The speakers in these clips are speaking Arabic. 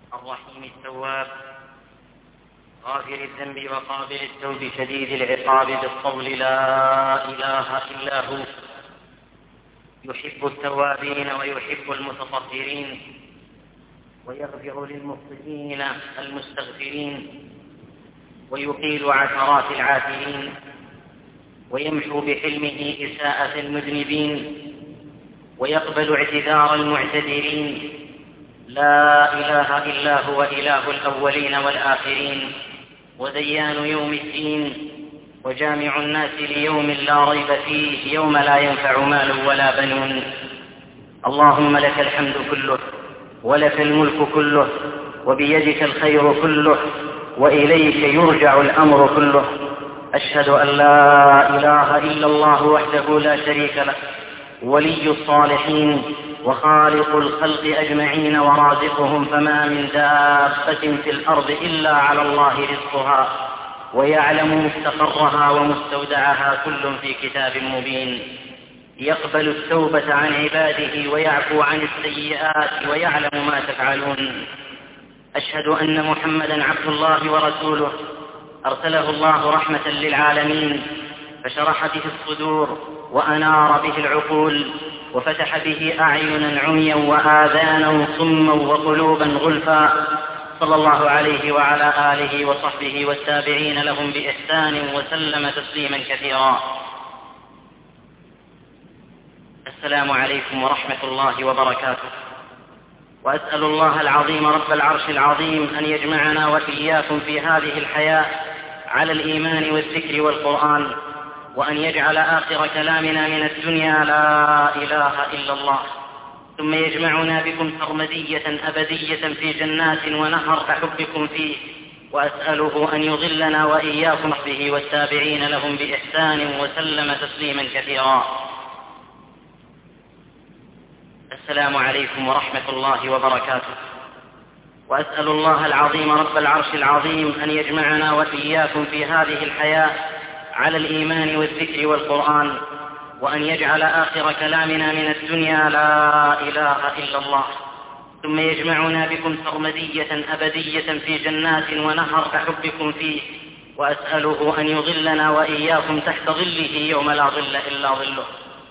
الرحيم التواب غافر الذنب وقابل التوب شديد العقاب بالقول لا إله إلا هو، يحب التوابين ويحب المتطهرين، ويغفر للمخطئين المستغفرين، ويقيل عثرات العاثرين، ويمحو بحلمه إساءة المذنبين، ويقبل اعتذار المعتذرين. لا إله إلا هو إله الأولين والآخرين، وديان يوم الدين، وجامع الناس ليوم لا ريب فيه، يوم لا ينفع مال ولا بنون. اللهم لك الحمد كله، ولك الملك كله، وبيدك الخير كله، وإليك يرجع الأمر كله. أشهد أن لا إله إلا الله وحده لا شريك له، ولي الصالحين وخالق الخلق أجمعين ورازقهم، فما من دابة في الأرض إلا على الله رزقها، ويعلم مستقرها ومستودعها، كل في كتاب مبين. يقبل التوبة عن عباده ويعفو عن السيئات، ويعلم ما تفعلون. أشهد أن محمدا عبد الله ورسوله، أرسله الله رحمة للعالمين، فشرح به الصدور وأنار به العقول، وفتح به أعينا عميا وآذانا صما وقلوبا غلفا، صلى الله عليه وعلى آله وصحبه والتابعين لهم بإحسان وسلم تسليما كثيرا. السلام عليكم ورحمة الله وبركاته. وأسأل الله العظيم رب العرش العظيم أن يجمعنا وإياكم في هذه الحياة على الإيمان والذكر والقرآن، وأن يجعل آخر كلامنا من الدنيا لا إله إلا الله، ثم يجمعنا بكم سرمدية أبدية في جنات ونهر أحبكم فيه. وأسأله أن يضلنا وإياكم به والتابعين لهم بإحسان وسلم تسليما كثيرا. السلام عليكم ورحمة الله وبركاته. وأسأل الله العظيم رب العرش العظيم أن يجمعنا وإياكم في هذه الحياة على الإيمان والذكر والقرآن، وأن يجعل آخر كلامنا من الدنيا لا إله إلا الله، ثم يجمعنا بكم سرمدية أبدية في جنات ونهر أحبكم فيه. وأسأله أن يظلنا وإياكم تحت ظله يوم لا ظل إلا ظله.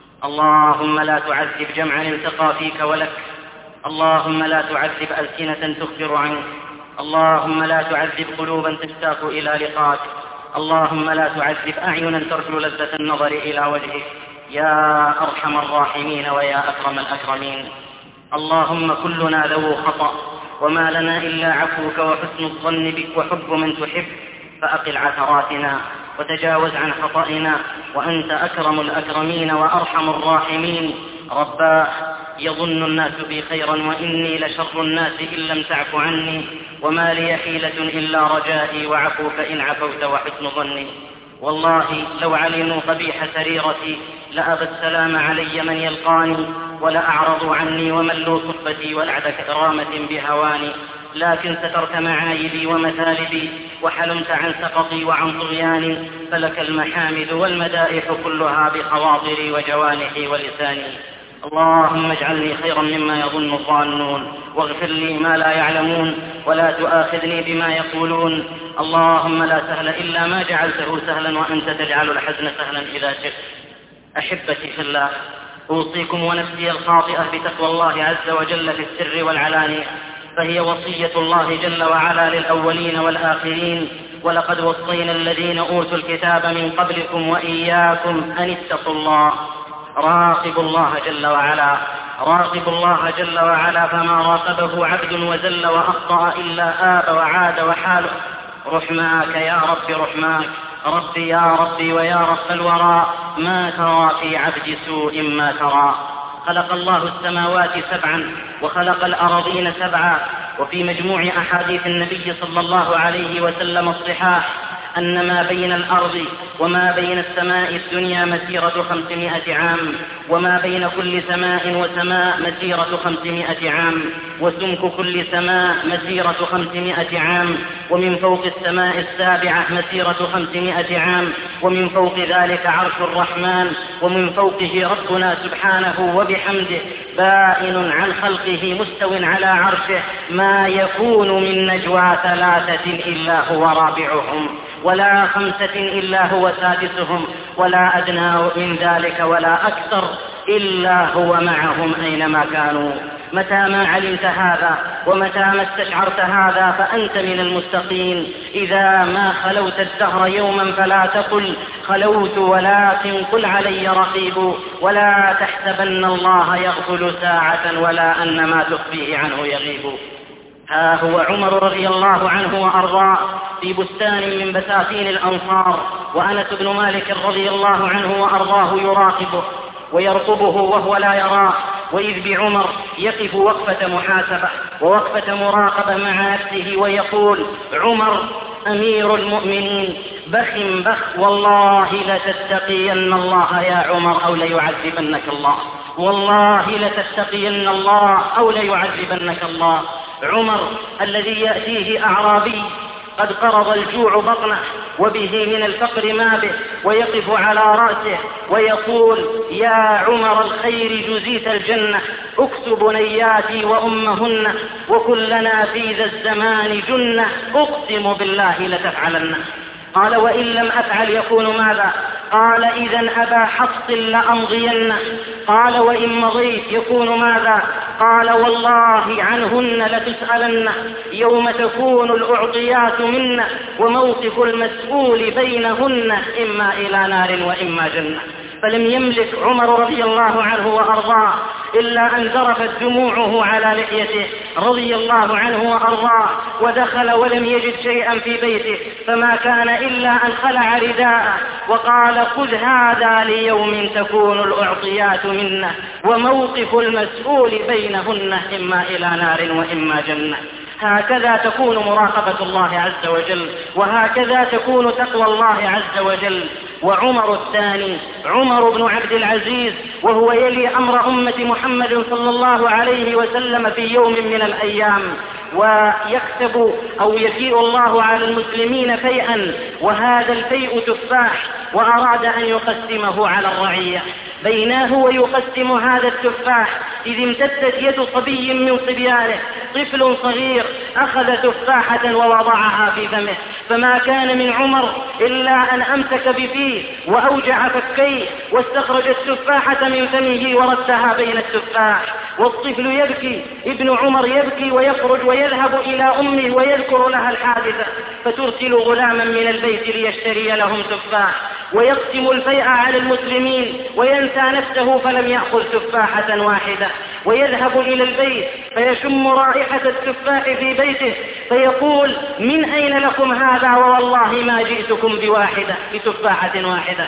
اللهم لا تعذب جمعا التقى فيك ولك، اللهم لا تعذب ألسنة تخبر عنك، اللهم لا تعذب قلوبا تشتاق إلى لقاك، اللهم لا تعذب أعينا ترجو لذة النظر إلى وجهك، يا أرحم الراحمين ويا أكرم الأكرمين. اللهم كلنا ذو خطأ، وما لنا إلا عفوك وحسن الظن بك وحب من تحب، فأقل عثراتنا وتجاوز عن خطئنا، وأنت أكرم الأكرمين وأرحم الراحمين. رباه، يظن الناس بي خيرا وإني لشر الناس إن لم تعف عني، وما لي حيلة إلا رجائي وعفوك إن عفوت وحسن ظني. والله لو علموا قبيح سريرتي لأبى السلام علي من يلقاني، ولأعرضوا عني وملوا صفتي والعد كرامة بهواني. لكن سترت معايبي ومثالبي، وحلمت عن سقطي وعن طغياني، فلك المحامد والمدائح كلها بخواطري وجوانحي ولساني. اللهم اجعلني خيرا مما يظن الظانون، واغفر لي ما لا يعلمون، ولا تؤاخذني بما يقولون. اللهم لا سهل إلا ما جعلته سهلا، وأنت تجعل الحزن سهلا إذا شئت. أحبتي في الله، أوصيكم ونفسي الخاطئة بتقوى الله عز وجل في السر والعلانية، فهي وصية الله جل وعلا للأولين والآخرين. ولقد وصينا الذين أوتوا الكتاب من قبلكم وإياكم أن اتقوا الله. راقبوا الله جل وعلا، راقبوا الله جل وعلا، فما راقبه عبد وزل وأخطأ إلا آب وعاد وحاله. رحماك يا رب رحماك، ربي يا ربي ويا رب الورى، ما ترى في عبد سوء ما ترى. خلق الله السماوات سبعا وخلق الأراضين سبعا. وفي مجموع أحاديث النبي صلى الله عليه وسلم الصحاح أن ما بين الأرض وما بين السماء الدنيا مسيرة 500 عام، وما بين كل سماء وسماء مسيرة 500 عام، وسمك كل سماء مسيرة 500 عام، ومن فوق السماء السابعة مسيرة 500 عام، ومن فوق ذلك عرش الرحمن، ومن فوقه ربنا سبحانه وبحمده بائن عن خلقه مستو على عرشه، ما يكون من نجوى 3 إلا هو رابعهم، ولا 5 إلا هو سادسهم، ولا أدنى من ذلك ولا أكثر إلا هو معهم أينما كانوا. متى ما علمت هذا ومتى ما استشعرت هذا فأنت من المستقيم. إذا ما خلوت الدهر يوما فلا تقل خلوت، ولكن قل علي رقيب، ولا تحسبن الله يغفل ساعة ولا أن ما تخفيه عنه يغيب. ها هو عمر رضي الله عنه وأرضاه في بستان من بساتين الأنصار، وأنس بن مالك رضي الله عنه وأرضاه يراقبه ويرقبه وهو لا يراه، وإذ بعمر يقف وقفة محاسبة ووقفة مراقبة مع نفسه ويقول: عمر أمير المؤمنين، بخ والله لتتقين الله يا عمر أو ليعذبنك الله، والله لتتقين الله أو ليعذبنك الله. عمر الذي يأتيه أعرابي قد قرض الجوع بطنه وبه من الفقر ما به، ويقف على رأسه ويقول: يا عمر الخير جزيت الجنة، اكتب بنياتي وأمهن، وكلنا في ذا الزمان جنة، أقسم بالله لتفعلن. قال: وإن لم أفعل يكون ماذا؟ قال: إذن أبا حفص لأمضين. قال: وإن مضيت يكون ماذا؟ قال: والله عنهن لتسألن يوم تكون الأعطيات منا، وموقف المسؤول بينهن إما إلى نار وإما جنة. فلم يملك عمر رضي الله عنه وأرضاه إلا أن ذرفت دموعه على لحيته رضي الله عنه وأرضاه، ودخل ولم يجد شيئا في بيته، فما كان إلا أن خلع رداءه وقال: خذ هذا ليوم تكون الأعطيات منه، وموقف المسؤول بينهن إما إلى نار وإما جنة. هكذا تكون مراقبة الله عز وجل، وهكذا تكون تقوى الله عز وجل. وعمر الثاني عمر بن عبد العزيز، وهو يلي أمر أمة محمد صلى الله عليه وسلم في يوم من الأيام، ويكتب أو يفيء الله على المسلمين فيئا، وهذا الفيء تفاح، وأراد أن يقسمه على الرعية. بيناه ويقسم هذا التفاح إذ امتدت يد صبي من صبيانه، طفل صغير أخذ تفاحة ووضعها في فمه، فما كان من عمر إلا أن أمسك بفيه وأوجع فكيه واستخرج التفاحة من فمه وردها بين التفاح، والطفل يبكي، ابن عمر يبكي ويخرج ويذهب إلى أمه ويذكر لها الحادثة، فترسل غلاما من البيت ليشتري لهم تفاح، ويقسم الفيء على المسلمين وينسى نفسه فلم يأخذ تفاحة واحدة، ويذهب إلى البيت فيشم رائحة التفاح في بيته فيقول: من أين لكم هذا؟ ووالله ما جئتكم بتفاحة واحدة.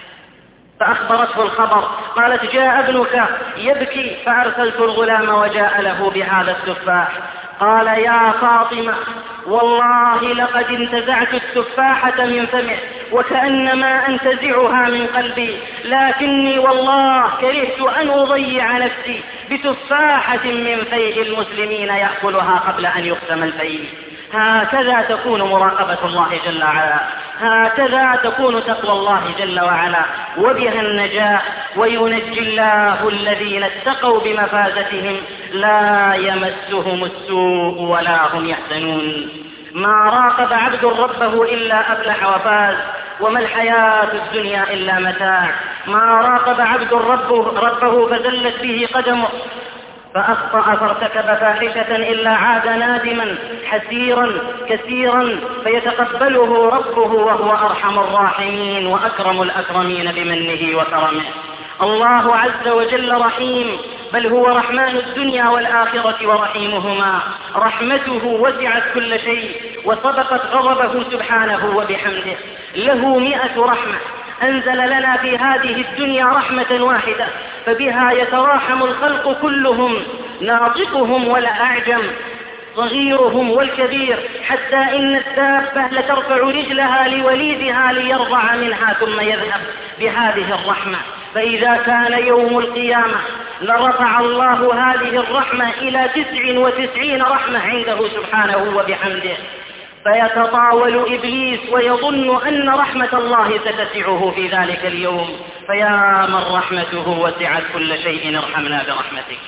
فأخبرته الخبر، قالت: جاء ابنك يبكي، فأرسلت الغلام وجاء له بهذا التفاح. قال: يا فاطمة والله لقد انتزعت التفاحة من فمه وكأنما أنتزعها من قلبي، لكني والله كرهت أن أضيع نفسي بتفاحة من فيء المسلمين يأكلها قبل أن يقسم الفيء. هكذا تكون مراقبة الله جل وعلا، هكذا تكون تقوى الله جل وعلا، وبها النجاة. وينجي الله الذين اتقوا بمفازتهم لا يمسهم السوء ولا هم يحزنون. ما راقب عبد ربه إلا أفلح وفاز، وما الحياة الدنيا إلا متاع. ما راقب عبد ربه فزلت به قدمه، فأخطأ فارتكب فاحشة إلا عاد نادما حسيرا كثيرا، فيتقبله ربه وهو أرحم الراحمين وأكرم الأكرمين بمنه وكرمه. الله عز وجل رحيم، بل هو رحمن الدنيا والآخرة ورحيمهما. رحمته وسعت كل شيء وسبقت غضبه سبحانه وبحمده. له 100 رحمة، أنزل لنا في هذه الدنيا رحمة واحدة، فبها يتراحم الخلق كلهم، ناطقهم ولا أعجم، صغيرهم والكبير، حتى إن الدابة لترفع رجلها لوليدها ليرضع منها ثم يذهب بهذه الرحمة. فإذا كان يوم القيامة لرفع الله هذه الرحمة إلى 99 رحمة عنده سبحانه وبحمده، فيتطاول إبليس ويظن أن رحمة الله ستسعه في ذلك اليوم، فيا من رحمته وسعت كل شيء ارحمنا برحمتك.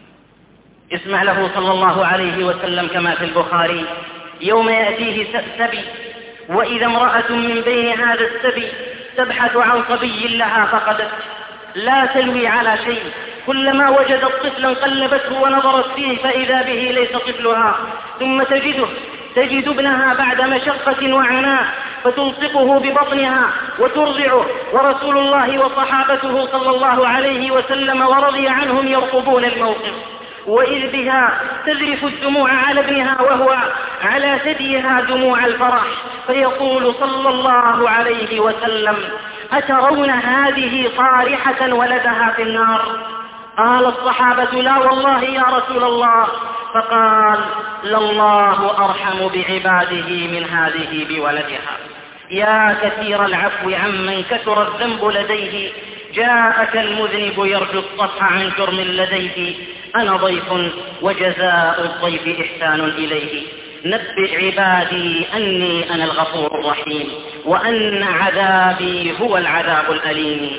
اسمع له صلى الله عليه وسلم كما في البخاري: يوم يأتيه سبي، وإذا امرأة من بين هذا السبي تبحث عن صبي لها فقدت، لا تلوي على شيء، كلما وجدت طفلا قلبته ونظرت فيه فإذا به ليس طفلها، ثم تجد ابنها بعد مشقة وعناء فتلصقه ببطنها وترضعه، ورسول الله وصحابته صلى الله عليه وسلم ورضي عنهم يرقبون الموقف، وإذ بها تذرف الدموع على ابنها وهو على ثديها دموع الفرح، فيقول صلى الله عليه وسلم: أترون هذه طارحة ولدها في النار؟ قال الصحابة: لا والله يا رسول الله. فقال: لله أرحم بعباده من هذه بولدها. يا كثير العفو عمن كثر الذنب لديه، جاءك المذنب يرجو الصفح عن جرم لديه، أنا ضيف وجزاء الضيف إحسان إليه، نبئ عبادي أني أنا الغفور الرحيم، وأن عذابي هو العذاب الأليم.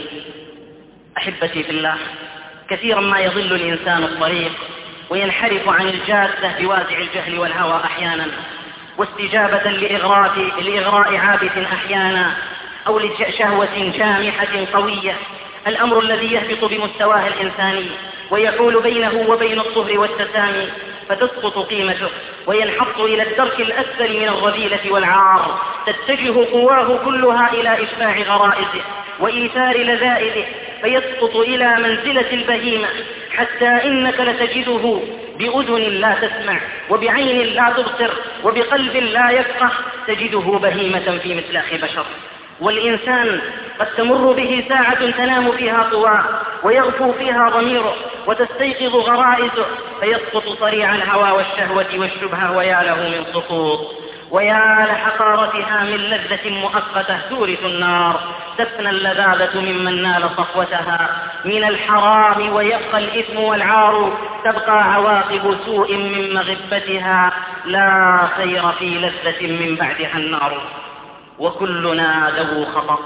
أحبتي في الله، كثيرا ما يضل الإنسان الطريق وينحرف عن الجادة بوازع الجهل والهوى أحيانا، واستجابة لإغراء عابث أحيانا، أو لشهوة جامحة قوية، الأمر الذي يهبط بمستواه الإنساني ويحول بينه وبين الطهر والتسامي، فتسقط قيمته وينحط إلى الدرك الأسفل من الرذيلة والعار، تتجه قواه كلها إلى إشباع غرائزه وإيثار لذائذه، فيسقط إلى منزلة البهيمة، حتى إنك لتجده بأذن لا تسمع، وبعين لا تبصر، وبقلب لا يفقه، تجده بهيمة في مثلاخ بشر. والإنسان قد تمر به ساعة تنام فيها طواه ويغفو فيها ضميره وتستيقظ غرائزه، فيسقط صريع الهوى والشهوة والشبهة، ويا له من سقوط، ويا لحقارتها من لذة مؤقتة تورث النار، تفنى اللذاذة ممن نال صفوتها من الحرام، ويبقى الإثم والعار، تبقى عواقب سوء من مغبتها، لا خير في لذة من بعدها النار. وكلنا ذو خطأ،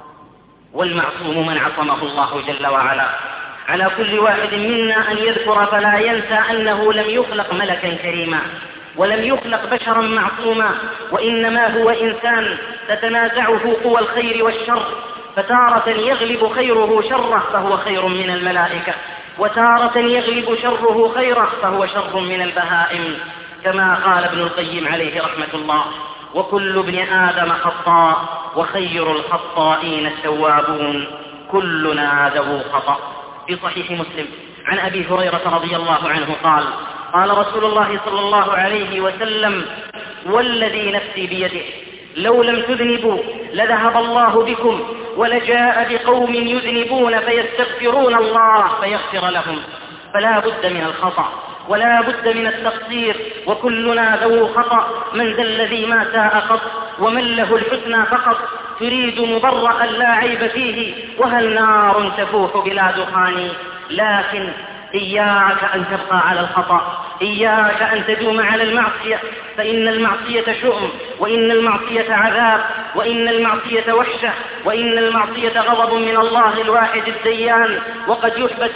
والمعصوم من عصمه الله جل وعلا. على كل واحد منا أن يذكر فلا ينسى أنه لم يخلق ملكا كريما، ولم يخلق بشرا معصوما، وإنما هو إنسان تتنازعه قوى الخير والشر، فتارة يغلب خيره شره فهو خير من الملائكة، وتارة يغلب شره خيره فهو شر من البهائم، كما قال ابن القيم عليه رحمة الله: وكل ابن آدم خطاء وخير الخطائين التوابون، كلنا ذو خطأ. في صحيح مسلم عن أبي هريرة رضي الله عنه قال: قال رسول الله صلى الله عليه وسلم: والذي نفسي بيده لو لم تذنبوا لذهب الله بكم، ولجاء بقوم يذنبون فيستغفرون الله فيغفر لهم. فلا بد من الخطأ ولا بد من التقصير، وكلنا ذو خطأ. من ذا الذي ما ساء قط ومن له الحسنى فقط، تريد مبرأ لا عيب فيه، وهل نار تفوح بلا دخان. لكن إياك أن تبقى على الخطأ، إياك أن تدوم على المعصية، فإن المعصية شؤم، وإن المعصية عذاب، وإن المعصية وحشة، وإن المعصية غضب من الله الواحد الديان. وقد يحبس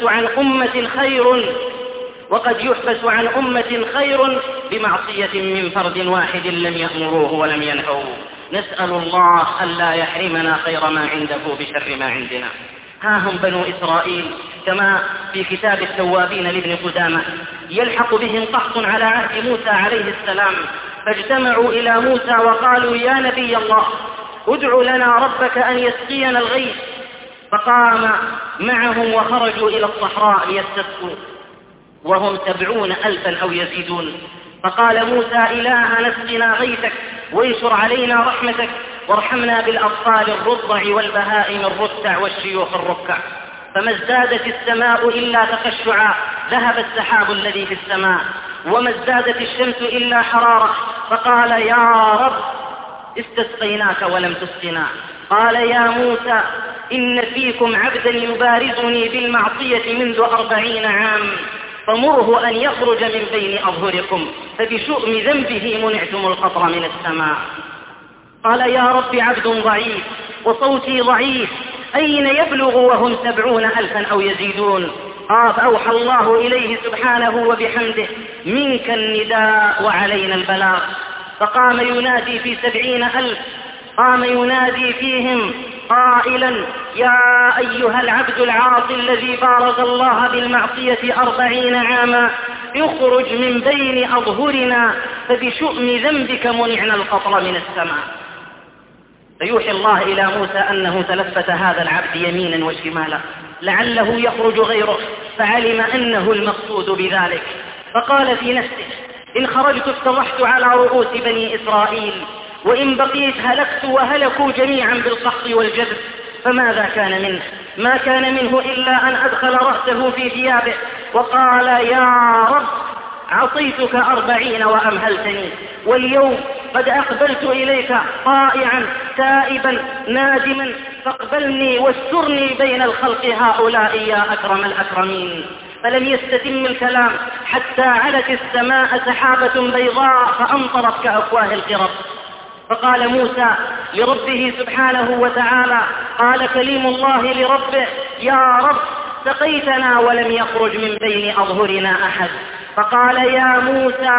عن أمة خير بمعصية من فرد واحد لم يأمروه ولم ينهوه. نسأل الله ألا يحرمنا خير ما عنده بشر ما عندنا. ها هم بنو إسرائيل كما في كتاب التوابين لابن قدامة، يلحق بهم قحط على عهد موسى عليه السلام، فاجتمعوا إلى موسى وقالوا: يا نبي الله، ادع لنا ربك أن يسقينا الغيث. فقام معهم وخرجوا إلى الصحراء ليستسقوا، وهم 70,000 أو يزيدون. فقال موسى: إلهنا اسقنا غيثك وانشر علينا رحمتك، وارحمنا بالأطفال الرضع والبهائم الرتع والشيوخ الركع. فما ازدادت السماء إلا تقشعا، ذهب السحاب الذي في السماء وما ازدادت الشمس إلا حرارة، فقال يا رب استسقيناك ولم تسقنا. قال يا موسى إن فيكم عبدا يبارزني بالمعصية منذ 40 عام، فمره أن يخرج من بين أظهركم، فبشؤم ذنبه منعتم القطر من السماء. قال يا رب عبد ضعيف وصوتي ضعيف، أين يبلغ وهم 70,000 أو يزيدون؟ فأوحى الله إليه سبحانه وبحمده منك النداء وعلينا البلاغ. فقام ينادي في 70,000، قام ينادي فيهم قائلا يا أيها العبد العاصي الذي بارز الله بالمعصية 40 عاما، اخرج من بين أظهرنا، فبشؤم ذنبك منعنا القطر من السماء. فيوحي الله إلى موسى أنه تلفت هذا العبد يمينا وشمالا لعله يخرج غيره، فعلم أنه المقصود بذلك، فقال في نفسه إن خرجت افتضحت على رؤوس بني إسرائيل، وإن بقيت هلكت وهلكوا جميعا بالقحط والجذب. فماذا كان منه؟ ما كان منه إلا أن أدخل رأسه في ثيابه وقال يا رب عصيتك 40 وأمهلتني، واليوم قد أقبلت إليك طائعا تائبا نادما، فاقبلني واسترني بين الخلق هؤلاء يا أكرم الأكرمين. فلم يستتم الكلام حتى علت السماء سحابة بيضاء فأمطرت كأفواه القرب. فقال موسى لربه سبحانه وتعالى، قال كليم الله لربه يا رب سقيتنا ولم يخرج من بين أظهرنا أحد. فقال يا موسى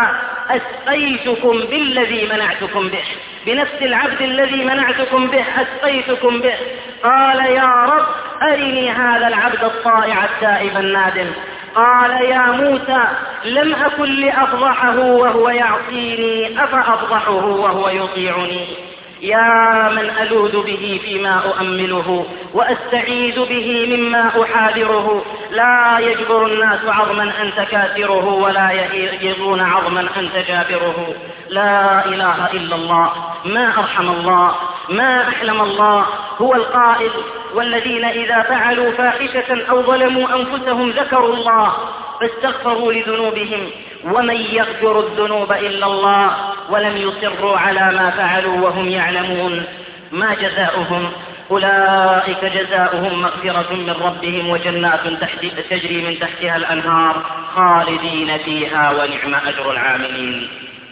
أسقيتكم بالذي منعتكم به، بنفس العبد الذي منعتكم به أسقيتكم به. قال يا رب أرني هذا العبد الطائع التائب النادم. قال يا موسى لم أكن لأفضحه وهو يعصيني، أفأفضحه وهو يطيعني؟ يا من ألوذ به فيما أؤمله وأستعيذ به مما أحاذره. لا يجبر الناس عظما أنت كاسره، ولا يجبرون عظما أنت جابره. لا إله إلا الله، ما أرحم الله، ما أحلم الله. هو القائل والذين إذا فعلوا فاحشة أو ظلموا أنفسهم ذكروا الله فاستغفروا لذنوبهم ومن يغفر الذنوب إلا الله ولم يصروا على ما فعلوا وهم يعلمون. ما جزاؤهم؟ أولئك جزاؤهم مغفرة من ربهم وجنات تجري من تحتها الأنهار خالدين فيها ونعم أجر العاملين.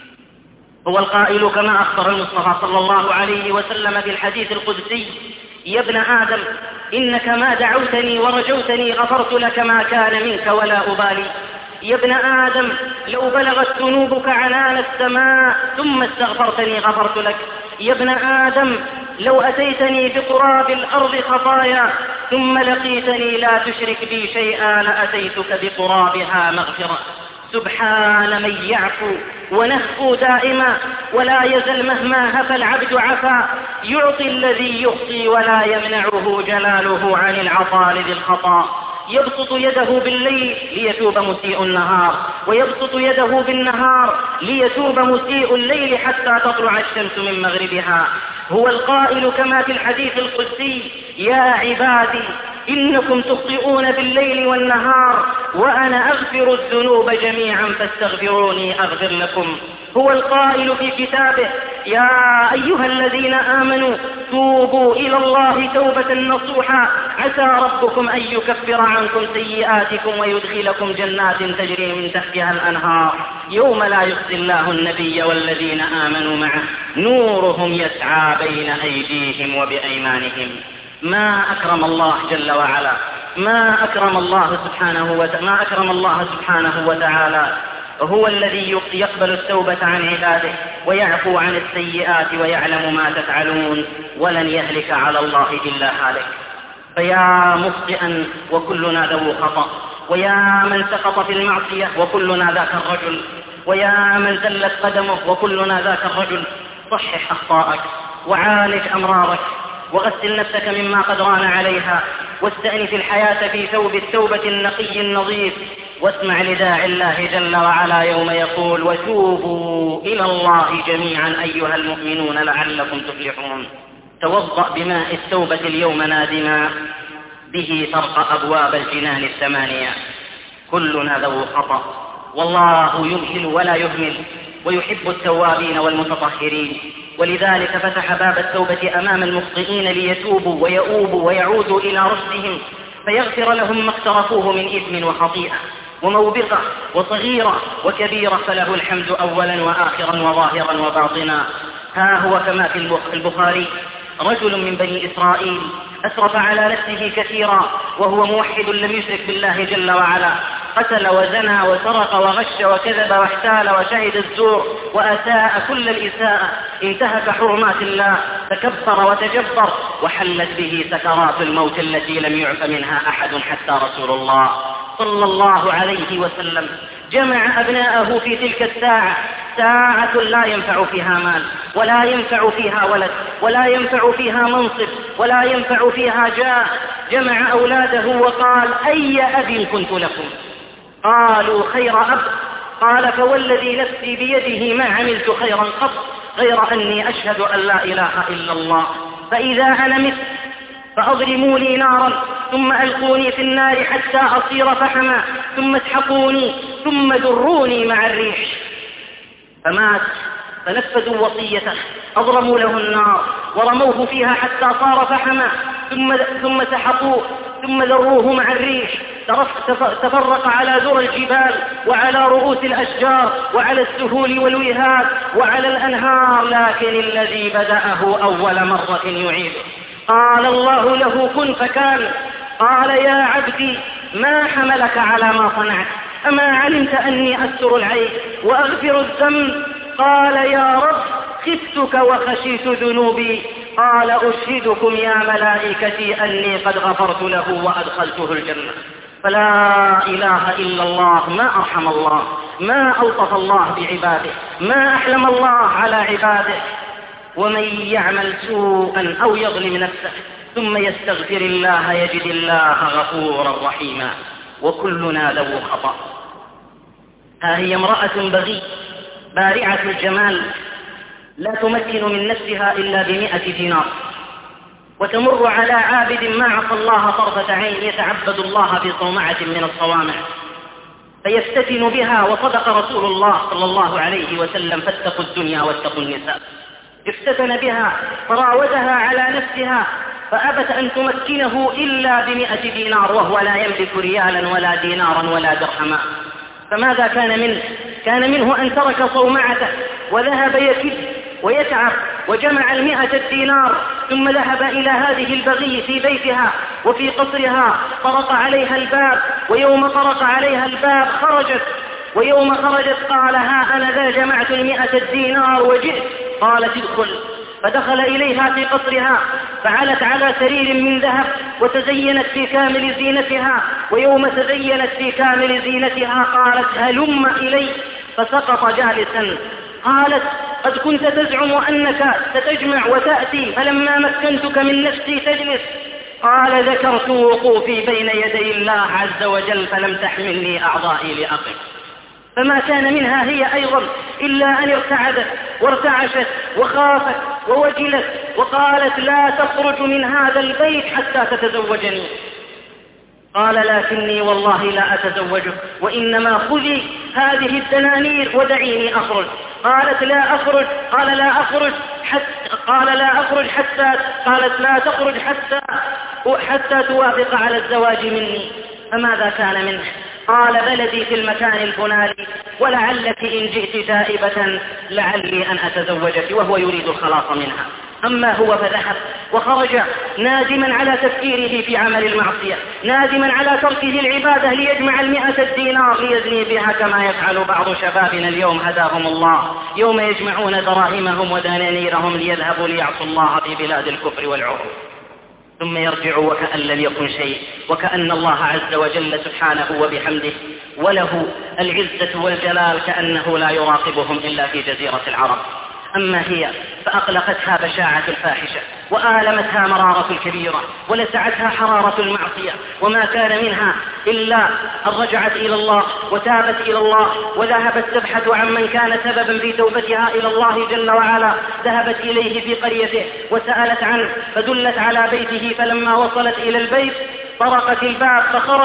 هو القائل كما أخبر المصطفى صلى الله عليه وسلم في الحديث القدسي يا ابن آدم إنك ما دعوتني ورجوتني غفرت لك ما كان منك ولا أبالي. يا ابن آدم لو بلغت ذنوبك عنان السماء ثم استغفرتني غفرت لك. يا ابن آدم لو أتيتني بقراب الأرض خطايا ثم لقيتني لا تشرك بي شيئا لأتيتك بقرابها مغفرة. سبحان من يعفو ونهفو دائما ولا يزل مهما هفى العبد عفا، يعطي الذي يخطي ولا يمنعه جلاله عن العطاء لذي الخطا. يبسط يده بالليل ليتوب مسيء النهار، ويبسط يده بالنهار ليتوب مسيء الليل حتى تطلع الشمس من مغربها. هو القائل كما في الحديث القدسي يا عبادي إنكم تخطئون بالليل والنهار وأنا أغفر الذنوب جميعا فاستغفروني أغفر لكم. هو القائل في كتابه يا أيها الذين آمنوا توبوا إلى الله توبة نصوحا عسى ربكم أن يكفر عنكم سيئاتكم ويدخلكم جنات تجري من تحتها الأنهار يوم لا يخزي الله النبي والذين آمنوا معه نورهم يسعى بين أيديهم وبأيمانهم. ما أكرم الله جل وعلا، ما أكرم الله سبحانه وتعالى. هو الذي يقبل التوبة عن عباده ويعفو عن السيئات ويعلم ما تفعلون ولن يهلك على الله إلا هالك. فيا مخطئا وكلنا ذو خطأ، ويا من سقط في المعصية وكلنا ذاك الرجل، ويا من زلت قدمه وكلنا ذاك الرجل. صحح أخطاءك وعالج أمراضك وغسل نفسك مما قد ران عليها، واستأنف الحياة في ثوب التوبة النقي النظيف، واسمع لداعي الله جل وعلا يوم يقول وتوبوا إلى الله جميعا أيها المؤمنون لعلكم تفلحون. توضأ بماء التوبة اليوم نادما به ترقى أبواب الجنان 8. كلنا ذو خطأ والله يمهل ولا يهمل، ويحب التوابين والمتطهرين، ولذلك فتح باب التوبة أمام المخطئين ليتوبوا ويؤوبوا ويعودوا إلى رشدهم، فيغفر لهم ما اقترفوه من إثم وخطيئة وموبقة وصغيرة وكبيرة، فله الحمد أولا وآخرا وظاهرا وباطنا. ها هو كما في البخاري: رجل من بني إسرائيل أسرف على نفسه كثيرا وهو موحد لم يشرك بالله جل وعلا، قتل وزنى وسرق وغش وكذب واحتال وشهد الزور وأساء كل الإساءة، انتهك حرمات الله، تكبر وتجبر، وحلت به سكرات الموت التي لم يعف منها أحد حتى رسول الله صلى الله عليه وسلم جمع أبناءه في تلك الساعة، ساعة لا ينفع فيها مال ولا ينفع فيها ولد ولا ينفع فيها منصب ولا ينفع فيها جاه. جمع أولاده وقال: أي أب كنت لكم؟ قالوا: خير أب. قال: فوالذي نفسي بيده ما عملت خيرا قط غير أني أشهد أن لا إله إلا الله، فإذا أنا مت فأضرموا لي نارا ثم ألقوني في النار حتى أصير فحما ثم اسحقوني ثم دروني مع الريح. فمات، فنفذوا وصيته، أضرموا له النار ورموه فيها حتى صار فحما ثم سحقوه ثم ذروه مع الريح، تفرق على ذرى الجبال وعلى رؤوس الأشجار وعلى السهول والوهاد وعلى الأنهار، لكن الذي بدأه أول مرة يعيده. قال الله له: كن فكان. قال: يا عبدي ما حملك على ما صنعت؟ أما علمت أني أستر العيب وأغفر الذنب؟ قال: يا رب خفتك وخشيت ذنوبي. قال: أشهدكم يا ملائكتي أني قد غفرت له وأدخلته الجنة. فلا إله إلا الله، ما أرحم الله، ما ألطف الله بعباده، ما أحلم الله على عباده. ومن يعمل سوءا أو يظلم نفسه ثم يستغفر الله يجد الله غفورا رحيما، وكلنا له خطأ. ها هي امرأة بغي بارعة الجمال لا تمكن من نفسها إلا ب100 دينار، وتمر على عابد ما عصى الله طرفة عين يتعبد الله بصومعة من الصوامع فيفتتن بها. وصدق رسول الله صلى الله عليه وسلم: فاتقوا الدنيا واتقوا النساء. افتتن بها فراودها على نفسها فأبت أن تمكنه إلا ب100 دينار، وهو لا يملك ريالا ولا دينارا ولا درهما. فماذا كان منه؟ كان منه أن ترك صومعته وذهب يكد ويتعب وجمع 100 دينار، ثم ذهب إلى هذه البغي في بيتها وفي قصرها، طرق عليها الباب، ويوم طرق عليها الباب خرجت، ويوم خرجت قال: ها أنا ذا جمعت 100 دينار وجئت. قالت: ادخل. فدخل إليها في قصرها، فعلت على سرير من ذهب وتزينت في كامل زينتها، ويوم تزينت في كامل زينتها قالت: هلم إلي. فسقط جالسا. قالت: قد كنت تزعم أنك ستجمع وتأتي، فلما مكنتك من نفسي تجلس. قال: ذكرت وقوفي بين يدي الله عز وجل فلم تحملني أعضائي لأقف. فما كان منها هي أيضا إلا أن ارتعدت وارتعشت وخافت ووجلت، وقالت: لا تخرج من هذا البيت حتى تتزوجني. قال: لكني والله لا أتزوجك، وإنما خذي هذه الدنانير ودعيني أخرج. قالت: لا أخرج. قال: لا أخرج حتى قالت: لا تخرج حتى توافق على الزواج مني. فماذا كان منه؟ قال: بلدي في المكان الفلاني، ولعلك إن جئت تائبة لعلي أن أتزوجك، وهو يريد الخلاص منها. أما هو فذهب وخرج نادما على تفكيره في عمل المعصية، نادما على تركه العبادة ليجمع 100 دينار ليزني بها، كما يفعل بعض شبابنا اليوم هداهم الله، يوم يجمعون دراهمهم ودنانيرهم ليذهبوا ليعصوا الله في بلاد الكفر والعروض، ثم يرجعوا وكأن لم يكن شيء، وكأن الله عز وجل سبحانه وبحمده وله العزة والجلال كأنه لا يراقبهم إلا في جزيرة العرب. أما هي فأقلقتها بشاعة الفاحشة، وآلمتها مرارة الكبيرة، ولسعتها حرارة المعصية، وما كان منها إلا أن رجعت إلى الله وتابت إلى الله، وذهبت تبحث عن من كان سببا في توبتها إلى الله جل وعلا. ذهبت إليه في قريته وسألت عنه، فدلت على بيته، فلما وصلت إلى البيت طرقت الباب فخرج،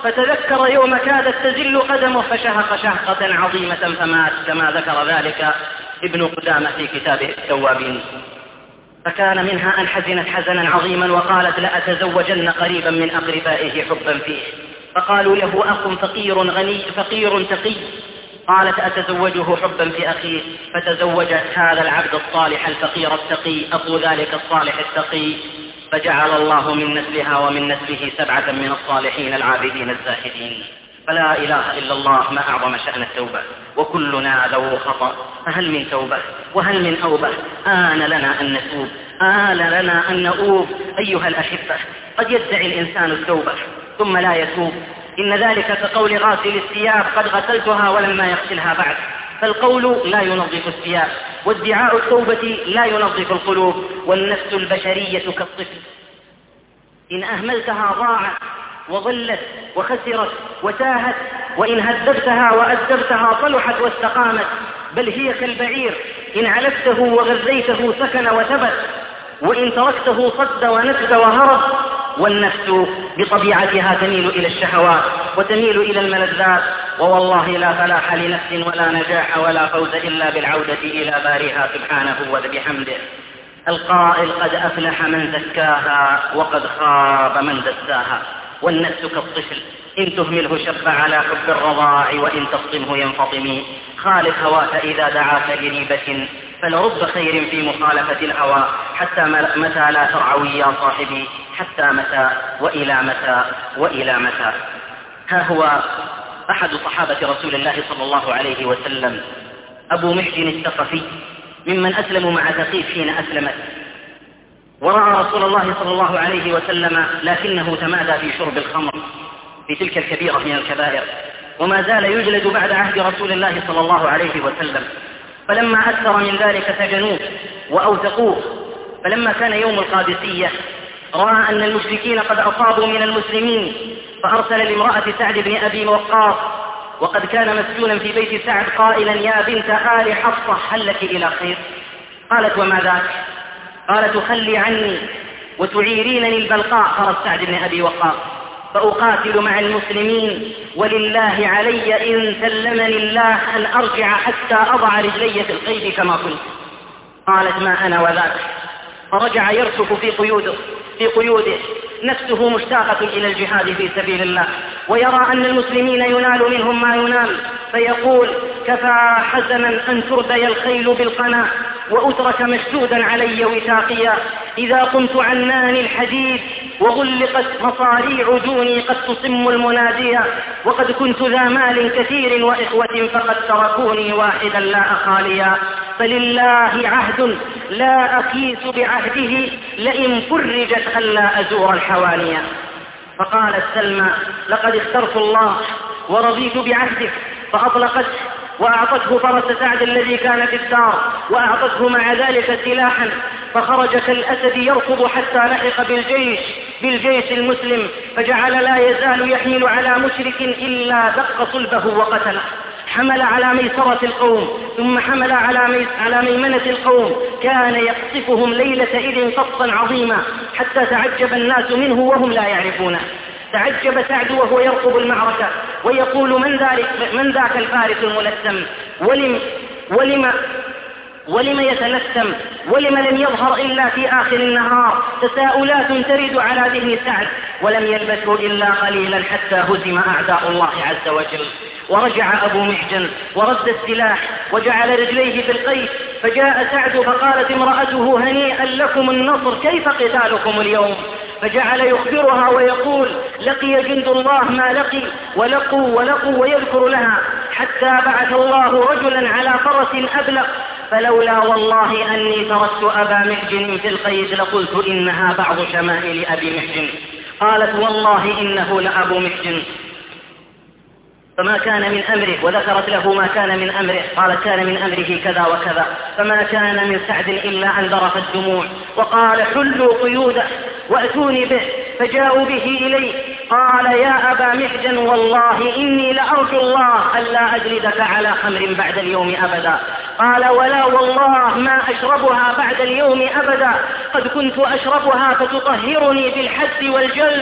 فتذكر يوم كادت تزل قدمه فشهق شهقة عظيمة فمات، كما ذكر ذلك ابن قدامة في كتابه التوابين. فكان منها أن حزنت حزنا عظيما وقالت لأتزوجن قريبا من أقربائه حبا فيه. فقالوا له أخ فقير غني فقير تقي، قالت أتزوجه حبا في أخيه، فتزوجت هذا العبد الصالح الفقير التقي أخو ذلك الصالح التقي، فجعل الله من نسلها ومن نسله 7 من الصالحين العابدين الزاهدين. فلا إله إلا الله، ما أعظم شأن التوبة، وكلنا ذو خطأ، فهل من توبة وهل من أوبة؟ آن لنا أن نتوب، آن لنا أن نؤوب أيها الأحبة. قد يدعي الإنسان التوبة ثم لا يتوب، إن ذلك كقول غاسل الثياب قد غسلتها ولما يغسلها بعد، فالقول لا ينظف الثياب، وادعاء التوبة لا ينظف القلوب. والنفس البشرية كالطفل، إن أهملتها ضاعت وضلت وخسرت وتاهت، وإن هذبتها وأدبتها صلحت واستقامت. بل هي كالبعير، إن علفته وغذيته سكن وثبت، وإن تركته صد ونفد وهرب. والنفس بطبيعتها تميل إلى الشهوات وتميل إلى الملذات، ووالله لا فلاح لنفس ولا نجاح ولا فوز إلا بالعودة إلى بارئها سبحانه وبحمده. القائل قد أفلح من زكاها وقد خاب من دساها. والنفس كالطفل، إن تهمله شب على حب الرضاع وإن تفطمه ينفطم. خالف هواك إذا دعاك لريبة، فلرب خير في مخالفة الهوى. حتى متى لا ترعوي يا صاحبي، حتى متى وإلى متى وإلى متى. ها هو أحد صحابة رسول الله صلى الله عليه وسلم أبو محجن الثقفي، ممن أسلموا مع ثقيف حين أسلمت، ورأى رسول الله صلى الله عليه وسلم لكنه تمادى في شرب الخمر في تلك الكبيرة من الكبائر، وما زال يجلد بعد عهد رسول الله صلى الله عليه وسلم. فلما أكثر من ذلك سجنوه وأوثقوه. فلما كان يوم القادسية رأى أن المشركين قد أصابوا من المسلمين، فأرسل لامرأة سعد بن أبي وقاص وقد كان مسجونا في بيت سعد قائلا يا بنت آل حفصة هل لك إلى خير؟ قالت وما ذاك؟ قالت تخلي عني وتعيرينني البلقاء. خرج سعد بن أبي وقاص فأقاتل مع المسلمين، ولله علي إن سلمني الله أن أرجع حتى أضع رجلي في القيد كما كنت. قالت ما أنا وذاك. فرجع يرسف في قيوده نفسه مشتاقة إلى الجهاد في سبيل الله، ويرى أن المسلمين ينال منهم ما ينال، فيقول كفى حزنا أن تردي الخيل بالقنا وأترك مشدودا علي وثاقيا. إذا قمت عنان الحديد وغلقت مصاريع دوني قد تصم المناديا، وقد كنت ذا مال كثير وإخوة فقد تركوني واحدا لا أخاليا. فلله عهد لا أكيس بعهده لئن فرجت ألا أزور الحوانيا. فقالت سلمى لقد اخترت الله ورضيت بعهده، فأطلقته وأعطته فرس سعد الذي كان في الدار، وأعطته مع ذلك سلاحا، فخرج كالأسد يركض حتى لحق بالجيش المسلم، فجعل لا يزال يحمل على مشرك إلا دق صلبه وقتله. حمل على ميسرة القوم ثم حمل على ميمنة القوم، كان يقصفهم ليلة إذ قصا عظيما حتى تعجب الناس منه وهم لا يعرفونه. تعجب سعد وهو يرقب المعركة ويقول من ذاك الفارس الملثم؟ ولم يتلثم؟ ولم لم يظهر إلا في آخر النهار؟ تساؤلات ترد على ذهن سعد، ولم يلبثوا إلا قليلا حتى هزم أعداء الله عز وجل. ورجع أبو محجن ورد السلاح وجعل رجليه في القيد، فجاء سعد فقالت امرأته هنيئا لكم النصر، كيف قتالكم اليوم؟ فجعل يخبرها ويقول لقي جند الله ما لقي ولقوا ويذكر لها حتى بعث الله رجلا على فرس أبلق، فلولا والله أني تركت أبا محجن في القيد لقلت إنها بعض شمائل أبي محجن. قالت والله إنه لأبو محجن. فما كان من أمره، وذكرت له ما كان من أمره، قالت كان من أمره كذا وكذا. فما كان من سعد إلا أن ذرف الدموع وقال حلوا قيوده وأتوني به، فجاءوا به إليه. قال يا أبا محجن والله إني لأرجو الله ألا أجلدك على خمر بعد اليوم أبدا. قال ولا والله ما أشربها بعد اليوم أبدا، قد كنت أشربها فتطهرني بالحد والجلد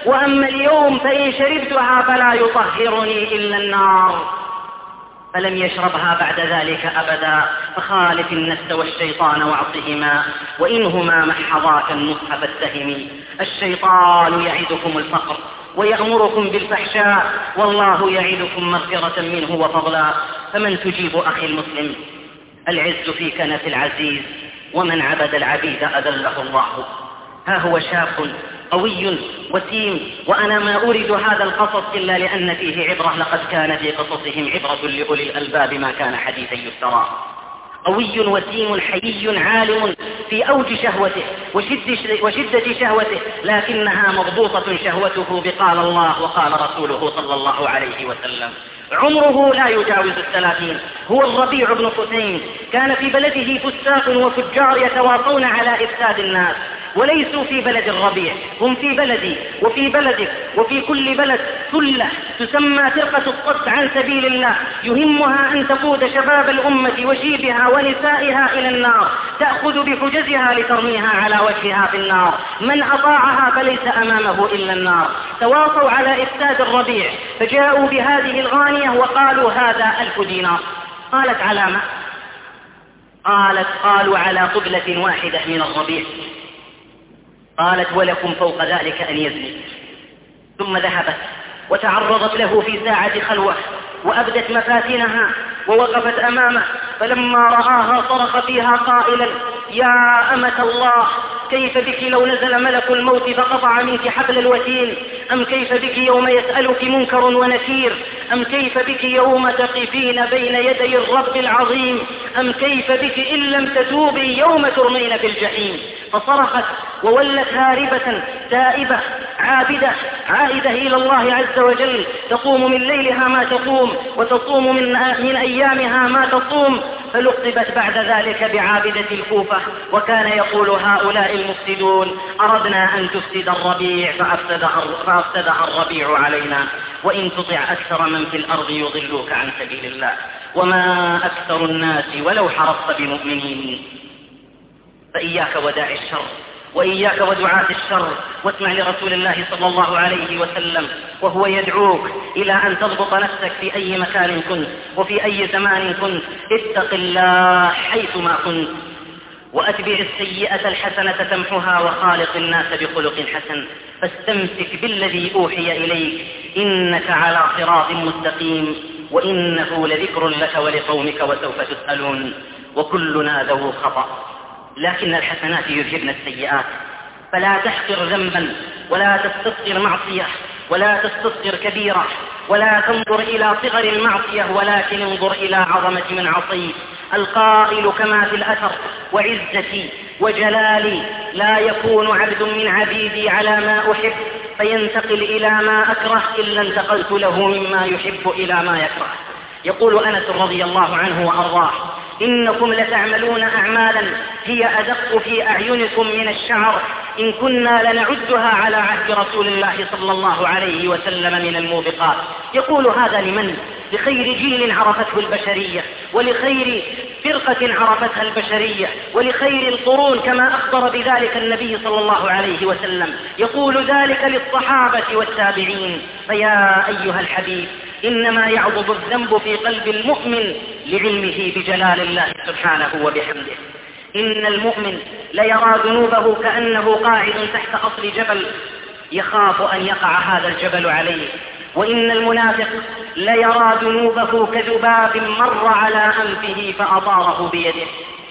وأما اليوم فإن شربتها فلا يطهرني إلا النار. فلم يشربها بعد ذلك أبدا. فخالف النفس والشيطان واعصهما وإنهما محضاك النصح فاتهمي. الشيطان يعدكم الفقر ويأمركم بالفحشاء والله يعدكم مغفرة منه وفضلا. فمن تجيب أخي المسلم؟ العز في كنف العزيز، ومن عبد العبيد أذله الله. ها هو شاب قوي وسيم، وأنا ما أريد هذا القصص إلا لأن فيه عبرة. لقد كان في قصصهم عبرة لأولي الألباب ما كان حديثا يفترى. قوي وسيم حيي عالم في أوج شهوته وشدة شهوته، لكنها مضبوطة شهوته بقال الله وقال رسوله صلى الله عليه وسلم. عمره لا يجاوز 30. هو الربيع بن حسين، كان في بلده فساق وفجار يتواصون على إفساد الناس، وليسوا في بلد الربيع، هم في بلدي وفي بلدك وفي كل بلد ثلة تسمى فرقة الصد عن سبيل الله، يهمها أن تقود شباب الأمة وشيبها ونسائها إلى النار، تأخذ بحجزها لترميها على وجهها في النار. من أطاعها فليس أمامه إلا النار. تواصوا على إفساد الربيع، فجاءوا بهذه الغانية وقالوا هذا 1000 دينار. قالت علامة؟ قالوا على قبلة واحدة من الربيع. قالت ولكم فوق ذلك أن يزني. ثم ذهبت وتعرضت له في ساعة خلوة وأبدت مفاتنها ووقفت أمامه، فلما رآها صرخ فيها قائلا: يا أمة الله، كيف بك لو نزل ملك الموت فقطع منك حبل الوتين؟ أم كيف بك يوم يسألك منكر ونكير؟ أم كيف بك يوم تقفين بين يدي الرب العظيم؟ أم كيف بك إن لم تتوبي يوم ترمين في الجحيم؟ فصرخت وولت هاربة تائبة عابدة عائدة إلى الله عز وجل، تقوم من ليلها ما تقوم وتصوم من أيامها ما تصوم. فلقبت بعد ذلك بعابدة الكوفة. وكان يقول هؤلاء المفسدون: أردنا أن تفسد الربيع فأفسدها الربيع علينا، وإن تطع أكثر من في الأرض يضلوك عن سبيل الله، وما أكثر الناس ولو حرصت بمؤمنين. فإياك وداعي الشر، وإياك ودعاة الشر، واسمع لرسول الله صلى الله عليه وسلم وهو يدعوك إلى أن تضبط نفسك في أي مكان كنت وفي أي زمان كنت. اتق الله حيثما كنت، وأتبع السيئة الحسنة تمحها، وخالق الناس بخلق حسن. فاستمسك بالذي أوحي إليك، إنك على صراط مستقيم، وإنه لذكر لك ولقومك وسوف تسألون. وكلنا ذو خطأ، لكن الحسنات يذهبن السيئات. فلا تحقر ذنبا ولا تستصغر معصية ولا تستصغر كبيرة، ولا تنظر إلى صغر المعصية ولكن انظر إلى عظمة من عصيت. القائل كما في الأثر: وعزتي وجلالي لا يكون عبد من عبيدي على ما أحب فينتقل إلى ما أكره إلا انتقلت له مما يحب إلى ما يكره. يقول أنس رضي الله عنه وأرضاه: إنكم لتعملون أعمالا هي أدق في أعينكم من الشعر، إن كنا لنعدها على عهد رسول الله صلى الله عليه وسلم من الموبقات. يقول هذا لمن؟ لخير جيل عرفته البشرية، ولخير فرقة عرفتها البشرية، ولخير القرون كما أخبر بذلك النبي صلى الله عليه وسلم. يقول ذلك للصحابة والتابعين. فيا أيها الحبيب، إنما يعظم الذنب في قلب المؤمن لعلمه بجلال الله سبحانه وبحمده. إن المؤمن ليرى ذنوبه كأنه قاعد تحت أصل جبل يخاف أن يقع هذا الجبل عليه، وإن المنافق ليرى ذنوبه كذباب مر على أنفه فأطاره بيده.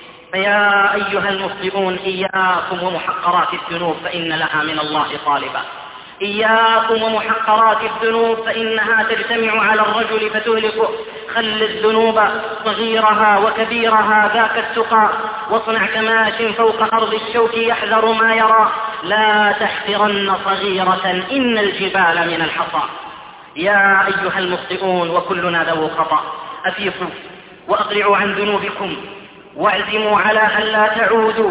فيا أيها المخطئون، إياكم ومحقرات الذنوب فإن لها من الله طالبا. إياكم ومحقرات الذنوب فإنها تجتمع على الرجل فتهلكه. خل الذنوب صغيرها وكبيرها ذاك التقى، واصنع كماش فوق أرض الشوك يحذر ما يرى. لا تحقرن صغيرة إن الجبال من الحصى. يا أيها المخطئون وكلنا ذو خطأ، أفيقوا وأقلعوا عن ذنوبكم واعزموا على أن لا تعودوا،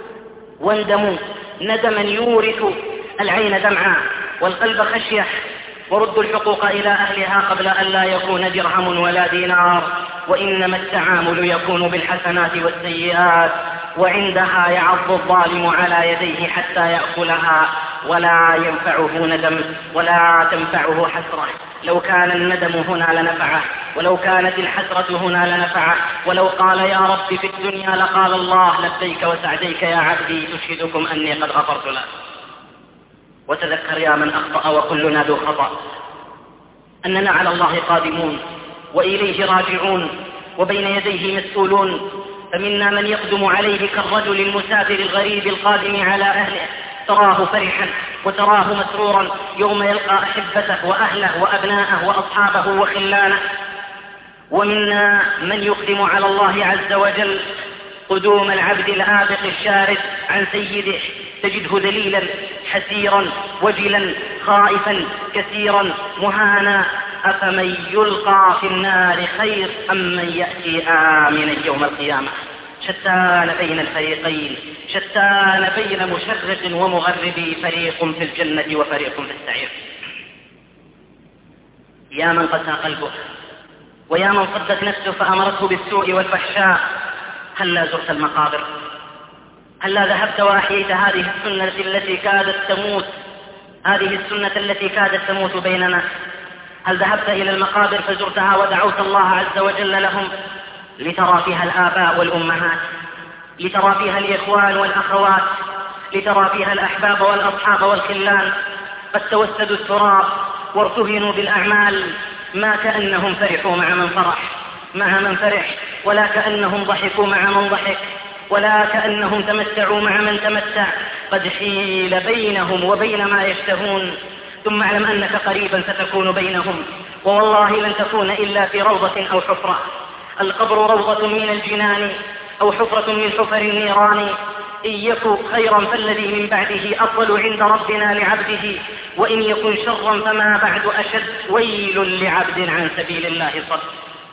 واندموا ندما يورث العين دمعا والقلب خشية، وردوا الحقوق إلى أهلها قبل أن لا يكون درهم ولا دينار. وإنما التعامل يكون بالحسنات والسيئات، وعندها يعض الظالم على يديه حتى يأكلها. ولا ينفعه ندم ولا تنفعه حسرة. لو كان الندم هنا لنفعه، ولو كانت الحسرة هنا لنفعه، ولو قال يا رب في الدنيا لقال الله لبيك وسعديك يا عبدي أشهدكم أني قد غفرت له. وتذكر يا من أخطأ وكلنا ذو خطأ أننا على الله قادمون وإليه راجعون وبين يديه مسؤولون. فمنا من يقدم عليه كالرجل المسافر الغريب القادم على أهله، تراه فرحا وتراه مسرورا يوم يلقى أحبته وأهله وأبناءه وأصحابه وخلانه. ومنا من يقدم على الله عز وجل قدوم العبد الآبق الشارد عن سيده، تجده ذليلا حسيرا وجلا خائفا كثيرا مهانا. أفمن يلقى في النار خير أم من يأتي آمنا يوم القيامة. شتان بين الفريقين، شتان بين مشرق ومغرب، فريق في الجنة وفريق في السعير. يا من قسى قلبه ويا من صدت نفسه فأمرته بالسوء والفحشاء، هلا زرت المقابر؟ هلا ذهبت وأحييت هذه السنة التي كادت تموت، هذه السنة التي كادت تموت بيننا؟ هل ذهبت إلى المقابر فزرتها ودعوت الله عز وجل لهم لترى فيها الآباء والأمهات، لترى فيها الإخوان والأخوات، لترى فيها الأحباب والأصحاب والخلان؟ قد توسدوا التراب وارتهنوا بالأعمال، ما كأنهم فرحوا مع من فرح، ولا كأنهم ضحكوا مع من ضحك، ولا كأنهم تمتعوا مع من تمتع. قد حيل بينهم وبين ما يشتهون. ثم اعلم أنك قريبا ستكون بينهم، ووالله لن تكون إلا في روضة أو حفرة. القبر روضة من الجنان أو حفرة من حفر النيران. إن يكن خيرا فالذي من بعده أفضل عند ربنا لعبده، وإن يكن شرا فما بعد أشد. ويل لعبد عن سبيل الله صد.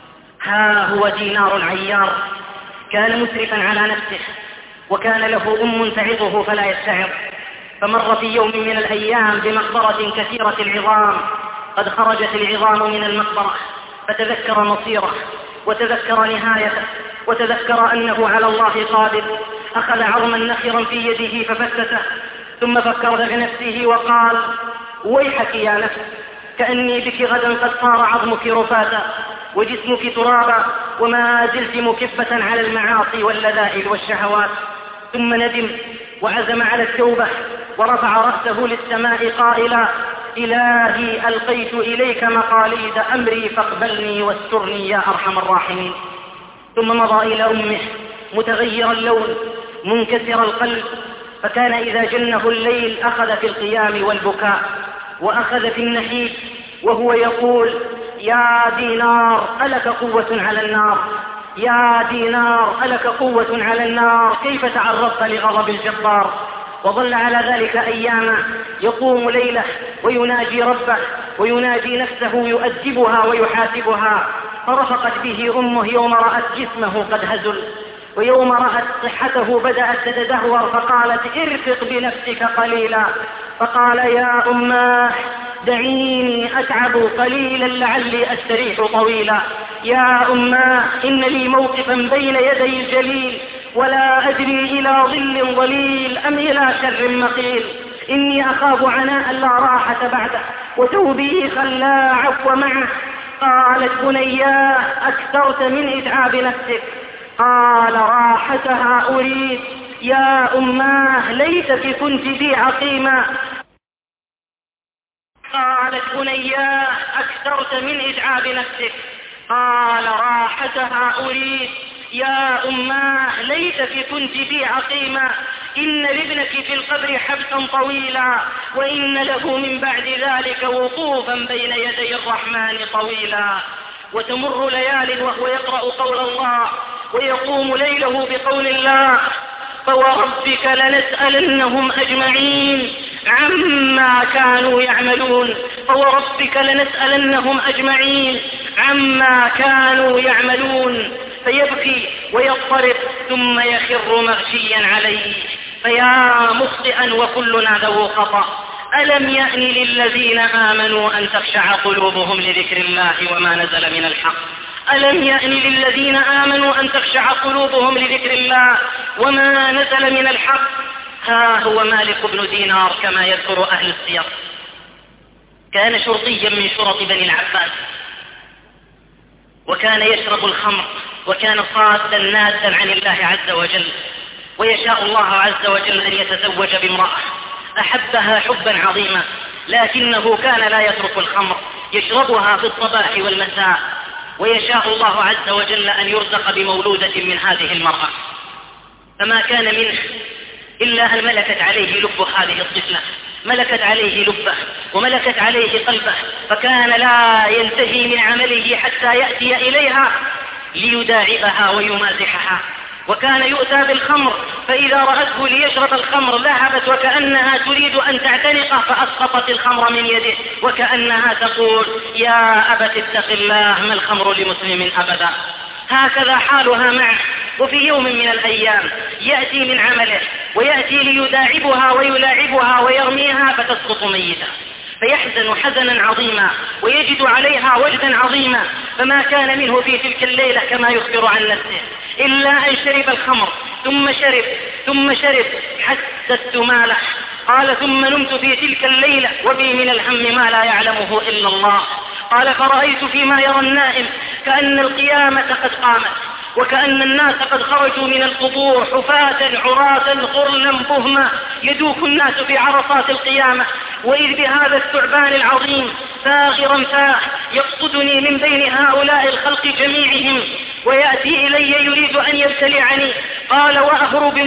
ها هو دينار عيار كان مسرفا على نفسه، وكان له أم تعظه فلا يستعظ، فمر في يوم من الأيام بمقبرة كثيرة العظام. قد خرجت العظام من المقبرة، فتذكر مصيره وتذكر نهايته وتذكر أنه على الله قادر. أخذ عظما نخرا في يده ففتته، ثم فكر في نفسه وقال ويحك يا نفس، كأني بك غدا قد صار عظمك رفاتا وجسمك ترابا، وما زلت مكبة على المعاصي واللذائذ والشهوات. ثم ندم وعزم على التوبة ورفع رأسه للسماء قائلا إلهي ألقيت إليك مقاليد أمري فاقبلني واسترني يا أرحم الراحمين. ثم مضى إلى أمه متغير اللون منكسر القلب، فكان إذا جنه الليل أخذ في القيام والبكاء، وأخذ في النحيب وهو يقول يا دينار ألك قوة على النار، يا دينار ألك قوة على النار، كيف تعرضت لغضب الجبار؟ وظل على ذلك أياما يقوم ليله ويناجي ربه ويناجي نفسه يؤدبها ويحاسبها. فرفقت به أمه يوم رأت جسمه قد هزل، ويوم رأت صحته بدأت تتدهور، فقالت ارفق بنفسك قليلا. فقال يا أماه دعيني أتعب قليلا لعلي أستريح طويلا. يا أماه إن لي موقفا بين يدي الجليل، ولا أدري إلى ظل ظليل أم إلى شر مقيل. إني أخاف عناء لا راحة بعده، وثوبي خلا عفو معه. قالت بنياه أكثرت من إتعاب نفسك. قال راحتها أريد. يا أماه ليتك كنت بي عقيما. قالت بنياه أكثرت من إتعاب نفسك. قال راحتها أريد. يا أماه ليتك كنت بي عقيما. إن لابنك في القبر حبسا طويلا، وإن له من بعد ذلك وقوفا بين يدي الرحمن طويلا. وتمر ليال وهو يقرأ قول الله، ويقوم ليله بقول الله فوربك لنسألنهم أجمعين عما كانوا يعملون. فوربك لنسألنهم أجمعين عما كانوا يعملون. فيبكي ويضطرب ثم يخر مغشيا عليه. فيا مخطئا وكلنا ذو خطأ، ألم يأن للذين آمنوا أن تخشع قلوبهم لذكر الله وما نزل من الحق؟ ألم يأن للذين آمنوا أن تخشع قلوبهم لذكر الله وما نزل من الحق؟ ها هو مالك بن دينار كما يذكر أهل السير، كان شرطيا من شرط بني العباس، وكان يشرب الخمر، وكان صادا نادا عن الله عز وجل، ويشاء الله عز وجل أن يتزوج بامرأة أحبها حبا عظيما، لكنه كان لا يترك الخمر، يشربها في الصباح والمساء، ويشاء الله عز وجل أن يرزق بمولودة من هذه المرأة، فما كان منه إلا أن ملكت عليه لب هذه الطفلة، ملكت عليه لبه وملكت عليه قلبه، فكان لا ينتهي من عمله حتى يأتي إليها ليداعبها ويمازحها. وكان يؤتى بالخمر فإذا رأته ليشرب الخمر ذهبت وكأنها تريد أن تعتنقه، فأسقطت الخمر من يده وكأنها تقول يا أبت اتق الله، ما الخمر لمسلم أبدا. هكذا حالها معه. وفي يوم من الأيام يأتي من عمله ويأتي ليداعبها ويلاعبها ويرميها فتسقط ميتة، فيحزن حزنا عظيما ويجد عليها وجدا عظيما، فما كان منه في تلك الليلة كما يخبر عن نفسه إلا أن شرب الخمر ثم شرب حتى استماله. قال ثم نمت في تلك الليلة وبي من الهم ما لا يعلمه إلا الله. قال فرأيت فيما يرى النائم كأن القيامة قد قامت، وكأن الناس قد خرجوا من القبور حفاة عراة غرلا بهما، يدوك الناس في عرصات القيامة، وإذ بهذا الثعبان العظيم ساغرا فاح يقصدني من بين هؤلاء الخلق جميعهم، ويأتي إلي يريد أن يبتلعني. قال وأهرب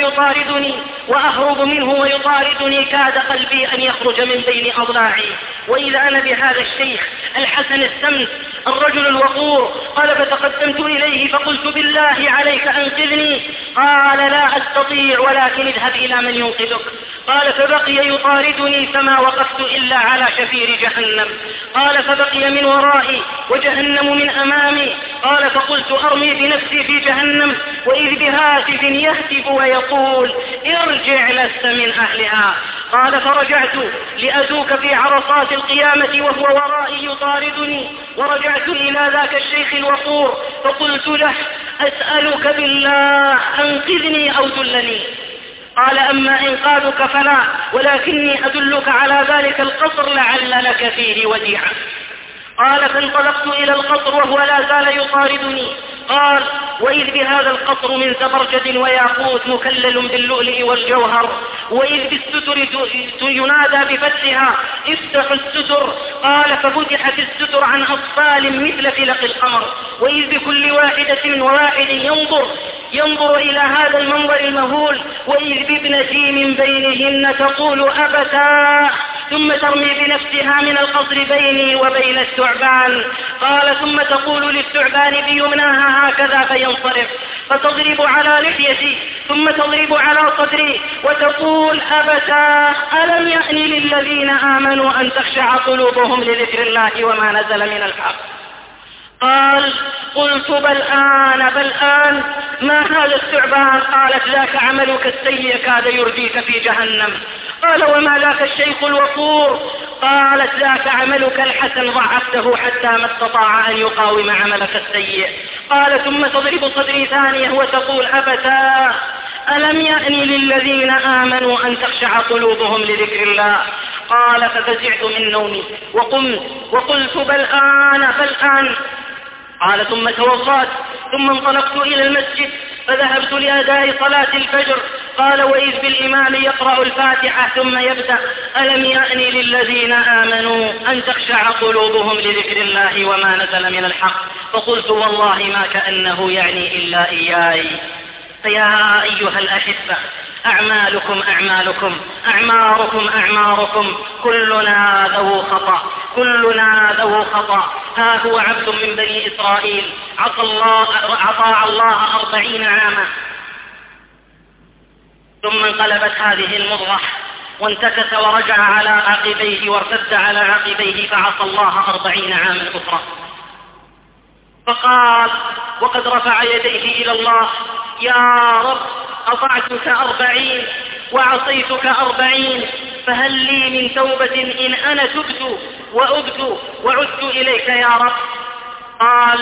منه ويطاردني كاد قلبي أن يخرج من بين أضلاعي. وإذا أنا بهذا الشيخ الحسن السمت الرجل الوقور. قال فتقدمت إليه فقلت بالله عليك أنقذني. قال لا أستطيع ولكن اذهب إلى من ينقذك. قال فبقي يطاردني فما وقفت إلا على شفير جهنم. قال فبقي من ورائي وجهنم من أمامي. قال فقلت أرمي بنفسي في جهنم، وإذ بهاتف يهتف ويقول ارجع لست من أهلها. قال فرجعت لأذوك في عرصات القيامة وهو ورائي يطاردني، ورجعت إلى ذاك الشيخ الوقور فقلت له أسألك بالله أنقذني أو دلني. قال أما إنقاذك فلا، ولكني أدلك على ذلك القصر لعل لك فيه وديعة. قال فانطلقت إلى القصر وهو لا زال يطاردني. قال وإذ بهذا القصر من زبرجد وياقوت مكلل باللؤلؤ والجوهر، وإذ بالستر ينادى بفتحها افتحوا الستر. قال ففتحت الستر عن أطفال مثل فلق القمر، وإذ بكل واحدة وواحد ينظر إلى هذا المنظر المهول، وإذ بابنتي من بينهن تقول أبتاه، ثم ترمي بنفسها من القصر بيني وبين الثعبان. قال ثم تقول للثعبان بيمناها هكذا فينصرف، فتضرب على لحيتي ثم تضرب على صدري وتقول أبتاه ألم يأن للذين آمنوا أن تخشع قلوبهم لذكر الله وما نزل من الحق. قال قلت بل آن ما هذا الثعبان؟ قالت ذاك عملك السيء كاد يرجيك في جهنم. قال وما ذاك الشيخ الوقور؟ قالت ذاك عملك الحسن ضعفته حتى ما استطاع أن يقاوم عملك السيء. قال ثم تضرب صدري ثانية وتقول أبتاه ألم يأن للذين آمنوا أن تخشع قلوبهم لذكر الله. قال ففزعت من نومي وقمت وقلت بل آن. قال ثم توضأت ثم انطلقت إلى المسجد فذهبت لأداء صلاة الفجر. قال وإذ بالإمام يقرأ الفاتحة ثم يبدأ ألم يأن للذين آمنوا أن تخشع قلوبهم لذكر الله وما نزل من الحق. فقلت والله ما كأنه يعني إلا إياي. فيا أيها الأحبة أعمالكم أعماركم كلنا ذو خطأ. ها هو عبد من بني إسرائيل أطاع الله 40 عاما، ثم انقلبت هذه المضغة وانتكس ورجع على عقبيه وارتد على عقبيه فعصى الله 40 عاما أخرى. فقال وقد رفع يديه إلى الله يا رب أطعتك 40 وعصيتك 40، فهل لي من توبة إن أنا تبت وأبت وعدت إليك يا رب؟ قال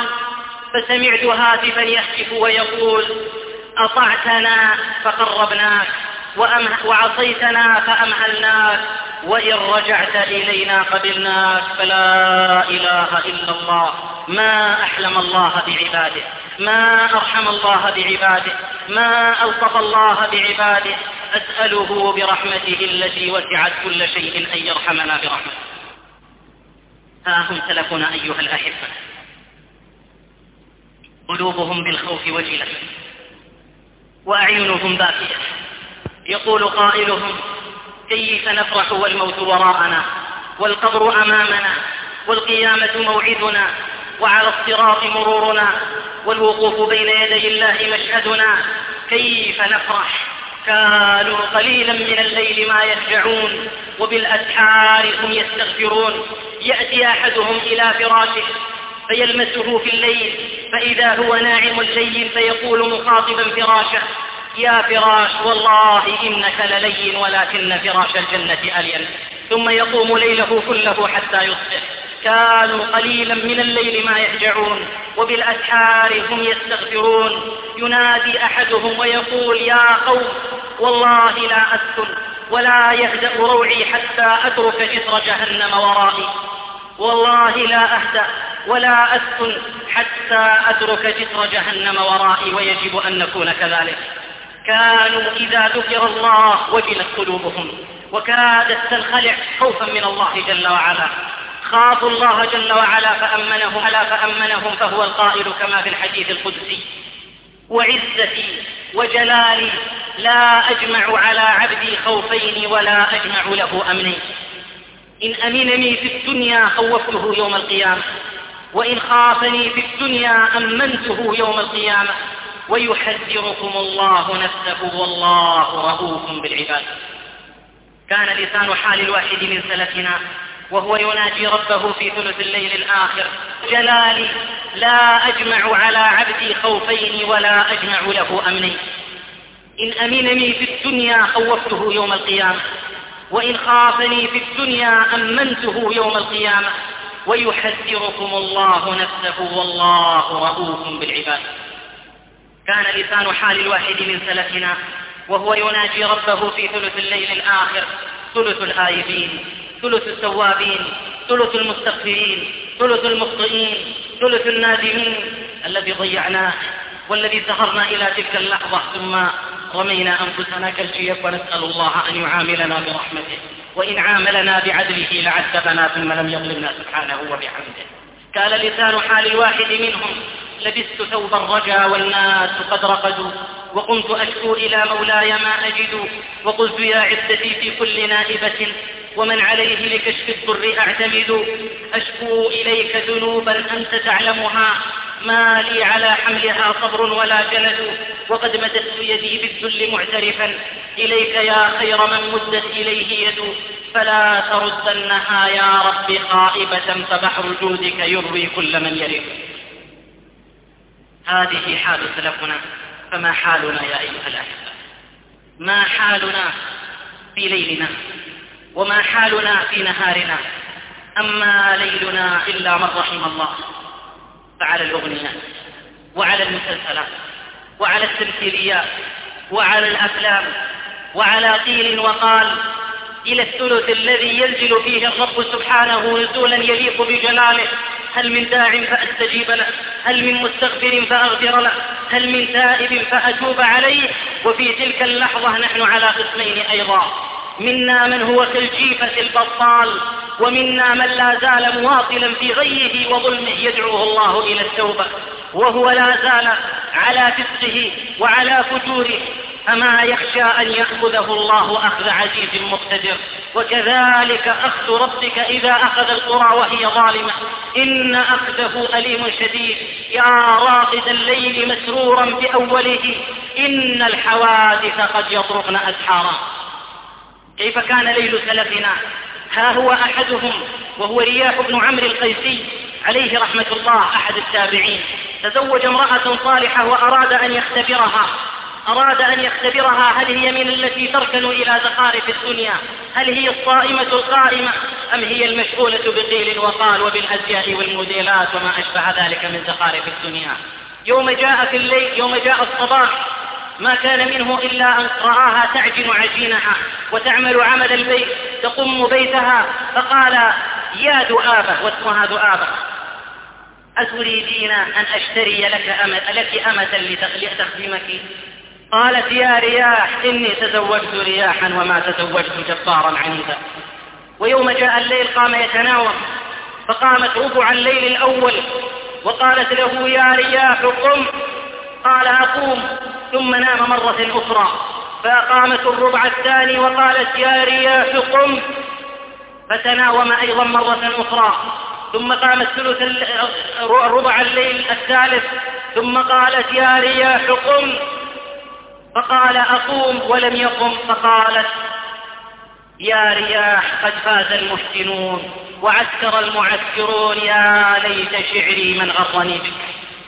فسمعت هاتفا يهتف ويقول أطعتنا فقربناك وعصيتنا فأمهلناك، وإن رجعت إلينا قبلناك. فلا إله إلا الله. ما أحلم الله بعباده، ما أرحم الله بعباده، ما ألطف الله بعباده. أسأله برحمته التي وسعت كل شيء أن يرحمنا برحمته. ها هم سلفنا أيها الأحبة، قلوبهم بالخوف وجلة وأعينهم باكية. يقول قائلهم: كيف نفرح والموت وراءنا والقبر أمامنا والقيامة موعدنا وعلى الصراط مرورنا والوقوف بين يدي الله مشهدنا. كيف نفرح؟ كانوا قليلا من الليل ما يهجعون وبالأسحار هم يستغفرون. يأتي أحدهم إلى فراشه فيلمسه في الليل فإذا هو ناعم الليل، فيقول مخاطبا فراشه: يا فراش، والله إنك للين ولكن فراش الجنة ألين. ثم يقوم ليله كله حتى يصبح. كانوا قليلا من الليل ما يهجعون وبالأسحار هم يستغفرون. ينادي أحدهم ويقول: يا قوم، والله لا أسكن ولا يهدأ روعي حتى أترك جسر جهنم ورائي. والله لا أهدأ ولا أسكن حتى أترك جسر جهنم ورائي. ويجب أن نكون كذلك. كانوا إذا ذكر الله وجلت قلوبهم وكادت تنخلع خوفا من الله جل وعلا. خافوا الله جل وعلا فأمنهم، فهو القائل كما في الحديث القدسي: وعزتي وجلالي لا أجمع على عبدي خوفين ولا أجمع له أمنين. إن أمنني في الدنيا خوفته يوم القيامة، وإن خافني في الدنيا أمنته يوم القيامة. ويحذركم الله نفسه والله رؤوف بالعباد. كان لسان حال الواحد من سلفنا وهو يناجي ربه في ثلث الليل الآخر: جلالي لا أجمع على عبدي خوفين ولا أجمع له أمنين. إن أمنني في الدنيا خوفته يوم القيامة، وإن خافني في الدنيا أمنته يوم القيامة. ويحذركم الله نفسه والله رؤوف بالعباد. كان لسان حال الواحد من سلفنا وهو يناجي ربه في ثلث الليل الآخر: ثلث الآيبين، ثلث التوابين، ثلث المستغفرين، ثلث المخطئين، ثلث النادمين. الذي ضيعناه والذي سهرنا إلى تلك اللحظة ثم رمينا أنفسنا كالجيف، ونسأل الله أن يعاملنا برحمته، وإن عاملنا بعدله لعذبنا ثم لم يظلمنا سبحانه وبحمده. كان لسان حال الواحد منهم: لبست ثوب الرجا والناس قد رقدوا، وقمت أشكو إلى مولاي ما أجد، وقلت يا عزتي في كل نائبة ومن عليه لكشف الضر أعتمد. أشكو إليك ذنوبا أنت تعلمها، ما لي على حملها صبر ولا جلد، وقد مددت يدي بالذل معترفا إليك يا خير من مدت إليه يد. فلا تردنها يا رب خائبة، فبحر جودك يروي كل من يرد. هذه حال سلفنا، فما حالنا يا أيها الأحبة؟ ما حالنا في ليلنا وما حالنا في نهارنا؟ أما ليلنا إلا من رحم الله، فعلى الأغنيات وعلى المسلسلات وعلى التمثيليات وعلى الأفلام وعلى قيل وقال، إلى الثلث الذي ينزل فيه الرب سبحانه نزولا يليق بجلاله. هل من داع فأستجيب له؟ هل من مستغفر فأغفر له؟ هل من تائب فأتوب عليه؟ وفي تلك اللحظة نحن على قسمين أيضا: منا من هو كالجيفة البطال، ومنا من لا زال مواصلا في غيه وظلمه يدعوه الله إلى التوبة، وهو لا زال على فسقه وعلى فجوره. أما يخشى أن يأخذه الله أخذ عزيز مقتدر؟ وكذلك أخذ ربك إذا أخذ القرى وهي ظالمة، إن أخذه أليم شديد. يا راقد الليل مسرورا بأوله، إن الحوادث قد يطرقن أسحارا. كيف كان ليل سلفنا؟ ها هو أحدهم وهو رياح بن عمرو القيسي عليه رحمة الله، أحد التابعين، تزوج امرأة صالحة وأراد أن يختبرها هل هي من التي تركن إلى زخارف الدنيا، هل هي الصائمة القائمة أم هي المشغولة بقيل وقال وبالأزياء والموديلات وما أشبه ذلك من زخارف الدنيا. يوم جاء الصباح ما كان منه إلا أن رآها تعجن عجينها وتعمل عمل البيت تقم بيتها، فقال: يا دؤابة، واسمها دؤابة، أتريدين أن أشتري لك أمة لتخدمك؟ قالت: يا رياح، إني تزوجت رياحا وما تزوجت جبارا عنيدا. ويوم جاء الليل قام يتناوم، فقامت ربع الليل الأول وقالت له: يا رياح قم. قال: أقوم. ثم نام مرة أخرى، فقامت الربع الثاني وقالت: يا رياح قم، فتناوم أيضا مرة أخرى. ثم قامت ثلث ربع الليل الثالث، ثم قالت: يا رياح قم. فقال: أقوم، ولم يقم. فقالت: يا رياح، قد فاز المحسنون وعسكر المعسكرون، يا ليت شعري من غرني بك،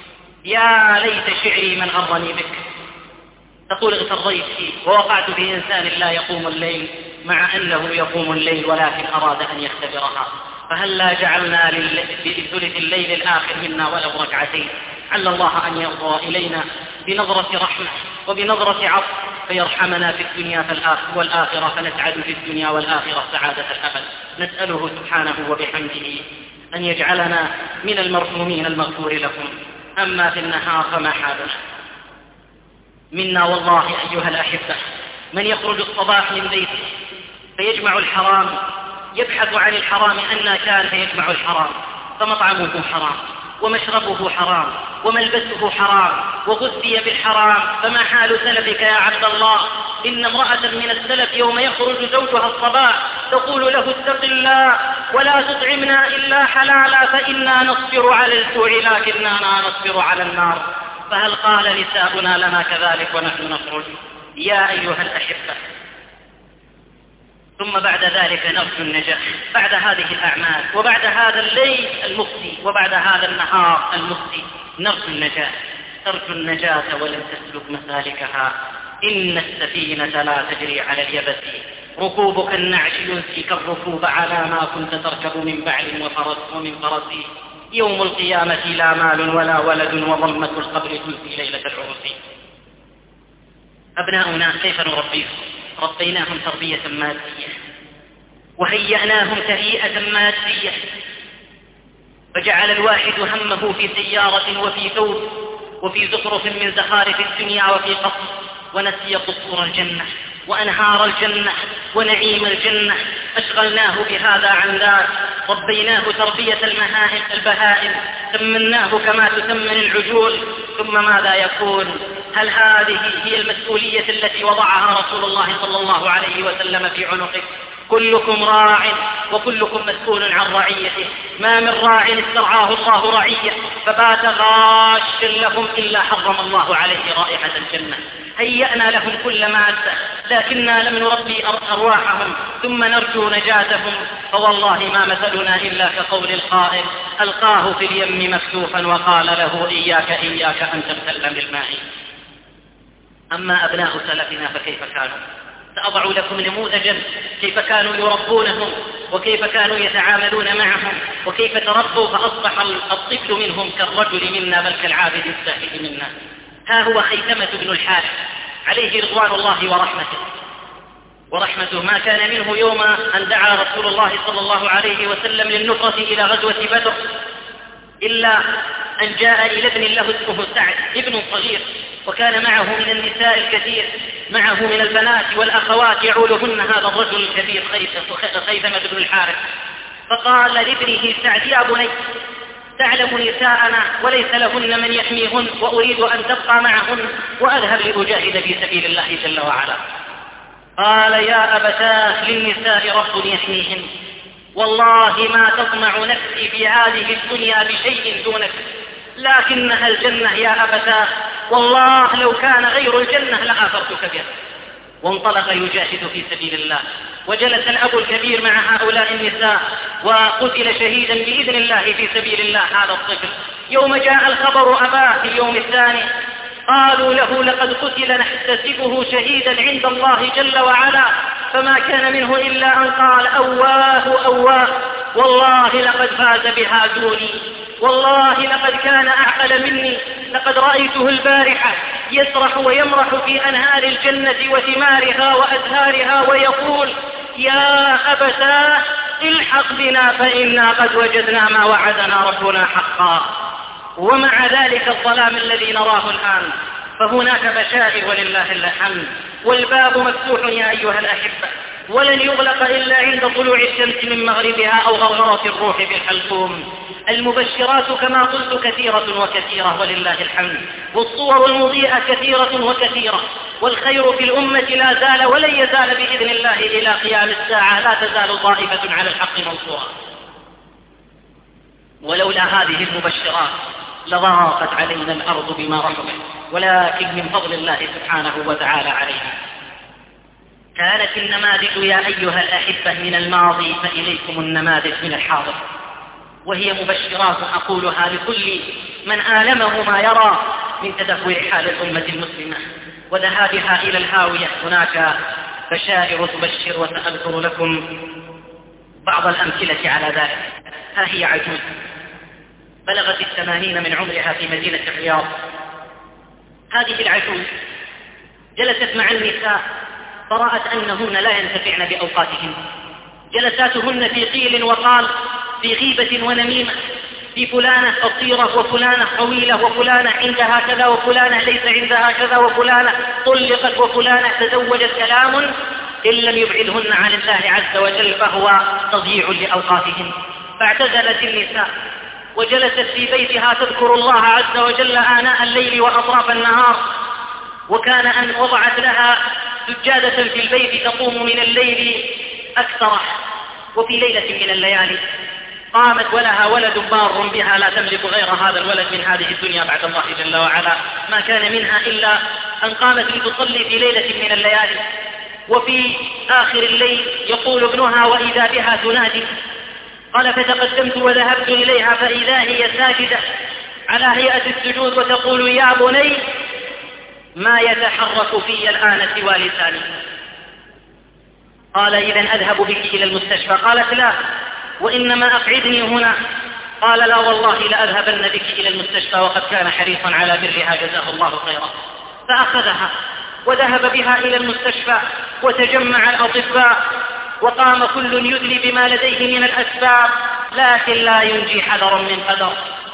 يا ليت شعري من غرني بك. تقول: اغتريت فيه ووقعت في إنسان لا يقوم الليل، مع أنه يقوم الليل ولكن أراد أن يختبرها. فهلا جعلنا لثلث الليل الآخر منا ولو ركعتين، عل الله أن يرضى إلينا بنظرة رحمة وبنظرة عطف، فيرحمنا في الدنيا والآخرة، فنسعد في الدنيا والآخرة سعادة الأبد. نسأله سبحانه وبحمده أن يجعلنا من المرحومين المغفور لكم. أما في النهار فما حالنا منا والله أيها الأحبة من يخرج الصباح من بيته فيجمع الحرام، يبحث عن الحرام أن كان فيجمع الحرام، فمطعمه حرام ومشربه حرام وملبسه حرام وغذي بالحرام. فما حال سلفك يا عبد الله؟ إن امرأة من السلف يوم يخرج زوجها الصباح تقول له: اتق الله ولا تطعمنا إلا حلالا فإنا نصبر على الجوع لكننا نصبر على النار. فهل قال نساؤنا لنا كذلك ونحن نخرج؟ يا أيها الأحبة، ثم بعد ذلك نرجو النجاح بعد هذه الأعمال وبعد هذا الليل المفضي وبعد هذا النهار المفضي. نرجو النجاة، ترجو النجاة ولن تسلك مسالكها. إن السفينة لا تجري على اليبس، ركوبك النعش ينسيك الركوب على ما كنت تركب من بعل ومن فرس. يوم القيامة لا مال ولا ولد وظلمة القبر تنسي ليلة العرس. أبناؤنا كيف نربيهم؟ ربيناهم تربية مادية وهيأناهم تهيئة مادية، فجعل الواحد همه في سيارة وفي ثوب وفي زخرف من زخارف الدنيا وفي قصر، ونسي قصور الجنة وأنهار الجنة ونعيم الجنة. أشغلناه بهذا عن ذاك، ربيناه تربية البهائم، سمناه كما تسمن العجول. ثم ماذا يكون؟ هل هذه هي المسؤولية التي وضعها رسول الله صلى الله عليه وسلم في عنقك؟ كلكم راع وكلكم مسؤول عن رعيته. ما من راع استرعاه الله رعية فبات غاشا لهم إلا حرم الله عليه رائحة الجنة. هيأنا لهم كل مادة لكننا لم نربي أرواحهم ثم نرجو نجاتهم. فوالله ما مثلنا إلا كقول القائل: ألقاه في اليم مكتوفا وقال له: إياك أن تبتل بالماء. أما أبناء سلفنا فكيف كانوا؟ سأضع لكم نموذجا كيف كانوا يربونهم وكيف كانوا يتعاملون معهم وكيف تربوا فأصبح الطفل منهم كالرجل منا بل كالعابد الزاهد منا. ها هو خيثمة بن الحارث عليه رضوان الله ورحمته. ما كان منه يوم أن دعا رسول الله صلى الله عليه وسلم للنفرة إلى غزوة بدر إلا أن جاء إلى ابن له اسمه سعد، ابن صغير، وكان معه من النساء الكثير، معه من البنات والأخوات يعولهن هذا الرجل الكبير خيثمة بن الحارث. فقال لابنه سعد: يا بني، تعلم نساءنا وليس لهن من يحميهن، وأريد أن تبقى معهن وأذهب لأجاهد في سبيل الله جل وعلا. قال: يا أبتاه، للنساء رب يحميهن، والله ما تطمع نفسي في هذه الدنيا بشيء دونك، لكنها الجنة يا أبتاه، والله لو كان غير الجنة لآثرتك بها. وانطلق يجاهد في سبيل الله، وجلس الأب الكبير مع هؤلاء النساء، وقتل شهيدا بإذن الله في سبيل الله هذا الطفل. يوم جاء الخبر أباه في اليوم الثاني قالوا له: لقد قتل نحتسبه شهيدا عند الله جل وعلا. فما كان منه إلا أن قال: أواه أواه، والله لقد فاز بها دوني، والله لقد كان أعقل مني، لقد رأيته البارحة يسرح ويمرح في أنهار الجنة وثمارها وأزهارها ويقول: يا أبتاه الحق بنا فإنا قد وجدنا ما وعدنا ربنا حقا. ومع ذلك الظلام الذي نراه الآن فهناك بشائر ولله الحمد، والباب مفتوح يا أيها الأحبة، ولن يغلق إلا عند طلوع الشمس من مغربها أو غرغرة الروح بالحلقوم. المبشرات كما قلت كثيرة وكثيرة ولله الحمد، والصور المضيئة كثيرة وكثيرة، والخير في الأمة لا زال ولن يزال بإذن الله إلى قيام الساعة، لا تزال طائفة على الحق منصورة. ولولا هذه المبشرات لضاقت علينا الأرض بما رحبت، ولكن من فضل الله سبحانه وتعالى علينا. كانت النماذج يا أيها الأحبة من الماضي، فإليكم النماذج من الحاضر، وهي مبشرات أقولها لكل من آلمه ما يرى من تدهور حال الأمة المسلمة وذهابها إلى الهاوية. هناك بشائر تبشر، وسأذكر لكم بعض الأمثلة على ذلك. ها هي عجوز بلغت 80 من عمرها في مدينة الرياض. هذه العجوز جلست مع النساء فرأت أنهن لا ينتفعن بأوقاتهن، جلساتهن في قيل وقال، في غيبة ونميمة، في فلانة قصيرة وفلانة طويلة، وفلانة عندها كذا وفلانة ليس عندها كذا، وفلانة طلقت وفلانة تزوجت. كلام إن لم يبعدهن عن الله عز وجل فهو تضييع لأوقاتهن. فاعتزلت النساء وجلست في بيتها تذكر الله عز وجل آناء الليل وأطراف النهار، وكان أن وضعت لها سجادة في البيت تقوم من الليل أكثر. وفي ليلة من الليالي قامت ولها ولد بار بها لا تملك غير هذا الولد من هذه الدنيا بعد الله جل وعلا، ما كان منها إلا أن قامت لتصلي في ليلة من الليالي، وفي آخر الليل يقول ابنها وإذا بها تنادي. قال: فتقدمت وذهبت إليها فإذا هي ساجدة على هيئة السجود وتقول: يا بني ما يتحرك في الآن سوى لساني. قال: إذن أذهب بك إلى المستشفى. قالت: لا، وإنما أقعدني هنا. قال: لا والله لأذهبن بك إلى المستشفى، وقد كان حريصا على برها جزاه الله خيرا. فأخذها وذهب بها إلى المستشفى، وتجمع الأطباء، وقام كل يدلي بما لديه من الأسباب، لكن لا ينجي حذرا من قدر.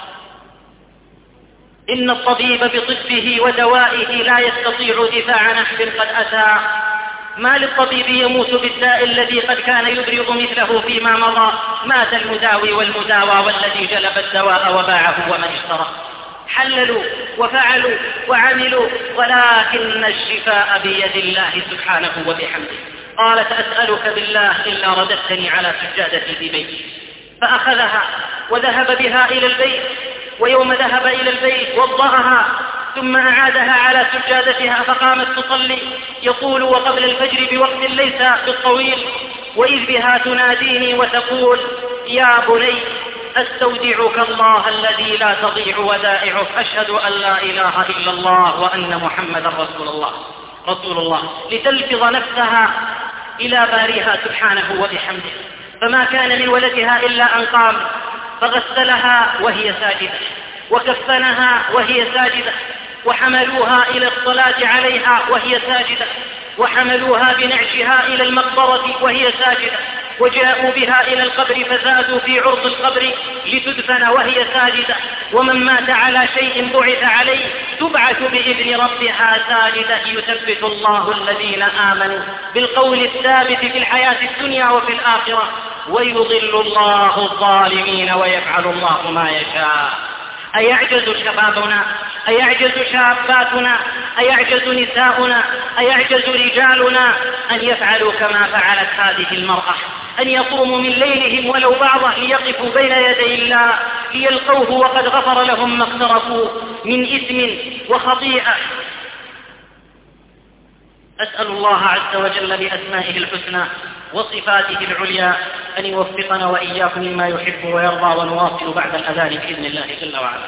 إن الطبيب بطبه ودوائه لا يستطيع دفاع نحب قد أتى. ما للطبيب يموت بالداء الذي قد كان يبرق مثله فيما مضى. مات المداوي والمداوى والذي جلب الدواء وباعه ومن اشترى. حللوا وفعلوا وعملوا، ولكن الشفاء بيد الله سبحانه وبحمده. قالت: أسألك بالله إلا رددتني على سجادتي في بيتي. فأخذها وذهب بها إلى البيت، ويوم ذهب إلى البيت وضعها ثم أعادها على سجادتها فقامت تصلي. يقول: وقبل الفجر بوقت ليس بالطويل، وإذ بها تناديني وتقول: يا بني أستودعك الله الذي لا تضيع ودائعه، أشهد أن لا إله إلا الله وأن محمدا رسول الله، لتلفظ نفسها إلى باريها سبحانه وبحمده. فما كان من ولدها إلا أن قام فغسلها وهي ساجدة، وكفنها وهي ساجدة، وحملوها إلى الصلاة عليها وهي ساجدة، وحملوها بنعشها إلى المقبرة وهي ساجدة، وجاءوا بها إلى القبر فزادوا في عرض القبر لتدفن وهي ساجدة. ومن مات على شيء بعث عليه تبعث بإذن ربها ساجدة، يثبت الله الذين آمنوا بالقول الثابت في الحياة الدنيا وفي الآخرة، ويضل الله الظالمين ويفعل الله ما يشاء. أيعجز شبابنا؟ أيعجز شاباتنا؟ أيعجز نساؤنا؟ أيعجز رجالنا أن يفعلوا كما فعلت هذه المرأة، أن يقوموا من ليلهم ولو بعضه ليقفوا بين يدي الله ليلقوه وقد غفر لهم ما اقترفوا من إثم وخطيئة. أسأل الله عز وجل بأسمائه الحسنى وصفاته العليا أن يوفقنا وإياكم لما يحب ويرضى، ونواصل بعد الأذان بإذن الله جل وعلا.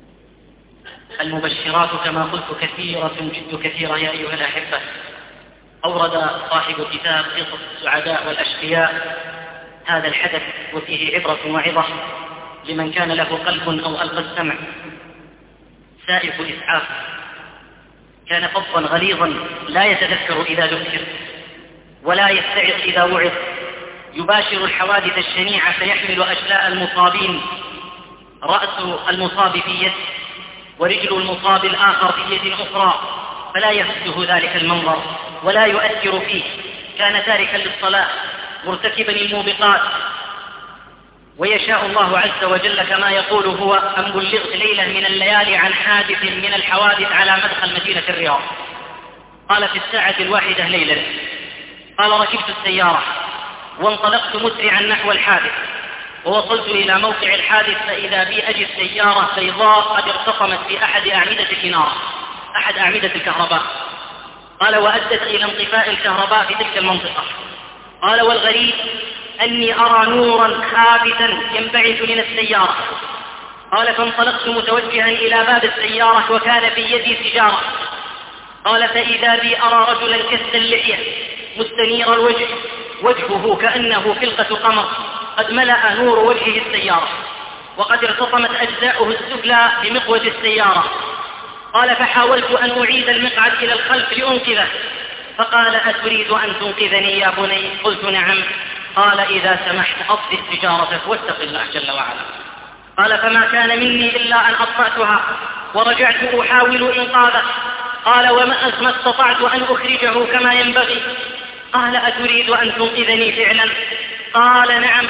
المبشرات كما قلت كثيرة جد كثيرة يا أيها الأحبة، أورد صاحب كتاب قصص السعداء والأشقياء هذا الحدث وفيه عبرة وعظة لمن كان له قلب أو ألقى السمع. سائق إسعاف كان فظا غليظا لا يتذكر إذا ذكر ولا يستعظ إذا وعظ، يباشر الحوادث الشنيعة فيحمل أشلاء المصابين، رأس المصاب في يد ورجل المصاب الآخر في يد أخرى، فلا يهزه ذلك المنظر ولا يؤثر فيه. كان تاركا للصلاة مرتكبا الموبقات، ويشاء الله عز وجل كما يقول هو: أن بلغت ليلة من الليالي عن حادث من الحوادث على مدخل مدينة الرياض. قال: في الساعة 1 ليلا. قال: ركبت السيارة وانطلقت مسرعا نحو الحادث، ووصلت إلى موقع الحادث فإذا بي أجد سيارة بيضاء قد ارتطمت في أحد أعمدة الكهرباء. قال: وأدت إلى انطفاء الكهرباء في تلك المنطقة. قال: والغريب أني أرى نورا خافتا ينبعث من السيارة. قال: فانطلقت متوجها إلى باب السيارة وكان في يدي سيجارة. قال: فإذا بي أرى رجلا كث اللحية مستنير الوجه، وجهه كأنه فلقة قمر، قد ملأ نور وجهه السيارة وقد ارتطمت أجزاؤه السفلى بمقود السيارة. قال: فحاولت أن أعيد المقعد إلى الخلف لأنقذه، فقال: أتريد أن تنقذني يا بني؟ قلت: نعم. قال: إذا سمحت أطفئ سيجارتك واتق الله جل وعلا. قال: فما كان مني إلا أن أطفأتها ورجعت أحاول إنقاذه. قال: وما استطعت أن أخرجه كما ينبغي. قال: أتريد أن تنقذني فعلا؟ قال: نعم.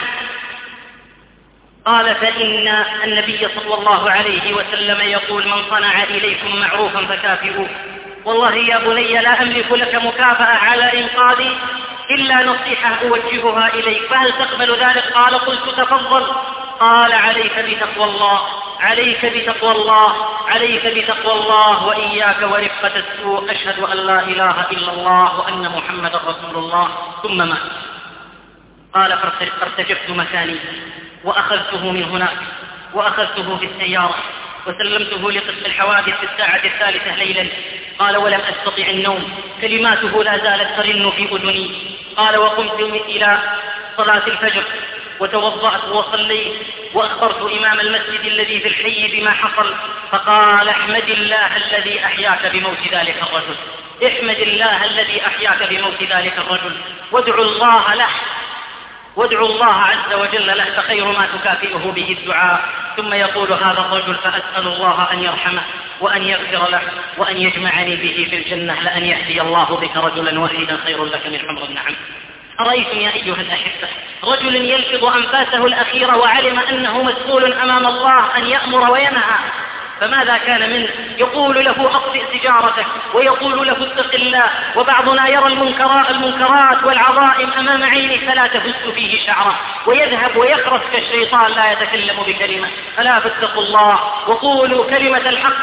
قال: فإن النبي صلى الله عليه وسلم يقول: من صنع إليكم معروفا فكافئوه. والله يا بني لا أملك لك مكافأة على إنقاذي إلا نصيحة أوجهها إليك، فهل تقبل ذلك؟ قال: قلت: تفضل. قال: عليك بتقوى الله، عليك بتقوى الله، عليك بتقوى الله، وإياك ورفقة السوء. أشهد أن لا إله إلا الله وأن محمدا رسول الله. ثم مات. قال: فارتجفت مكاني وأخذته من هناك وأخذته في السيارة وسلمته لقسم الحوادث في الساعة 3 ليلا. قال: ولم أستطع النوم، كلماته لا زالت ترن في أذني. قال: وقمت إلى صلاة الفجر وتوضأت وصليت وأخبرت إمام المسجد الذي في الحي بما حصل، فقال: احمد الله الذي أحياك بموت ذلك الرجل، احمد الله الذي أحياك بموت ذلك الرجل، وادعوا الله له، وادعوا الله عز وجل له، فخير ما تكافئه به الدعاء. ثم يقول هذا الرجل: فأسأل الله أن يرحمه وأن يغفر له وأن يجمعني به في الجنة، لأن يهدي الله بك رجلا واحدا خير لك من حمر النعم. أرأيتم يا أيها الأحبة رجل يلفظ أنفاسه الأخيرة وعلم أنه مسؤول أمام الله أن يأمر وينهى، فماذا كان منه؟ يقول له: أطفئ سيجارتك، ويقول له: اتق الله. وبعضنا يرى المنكرات والعظائم أمام عينه فلا تهز فيه شعره، ويذهب ويخرس كالشيطان لا يتكلم بكلمة. فلا فاتقوا الله وقولوا كلمة الحق،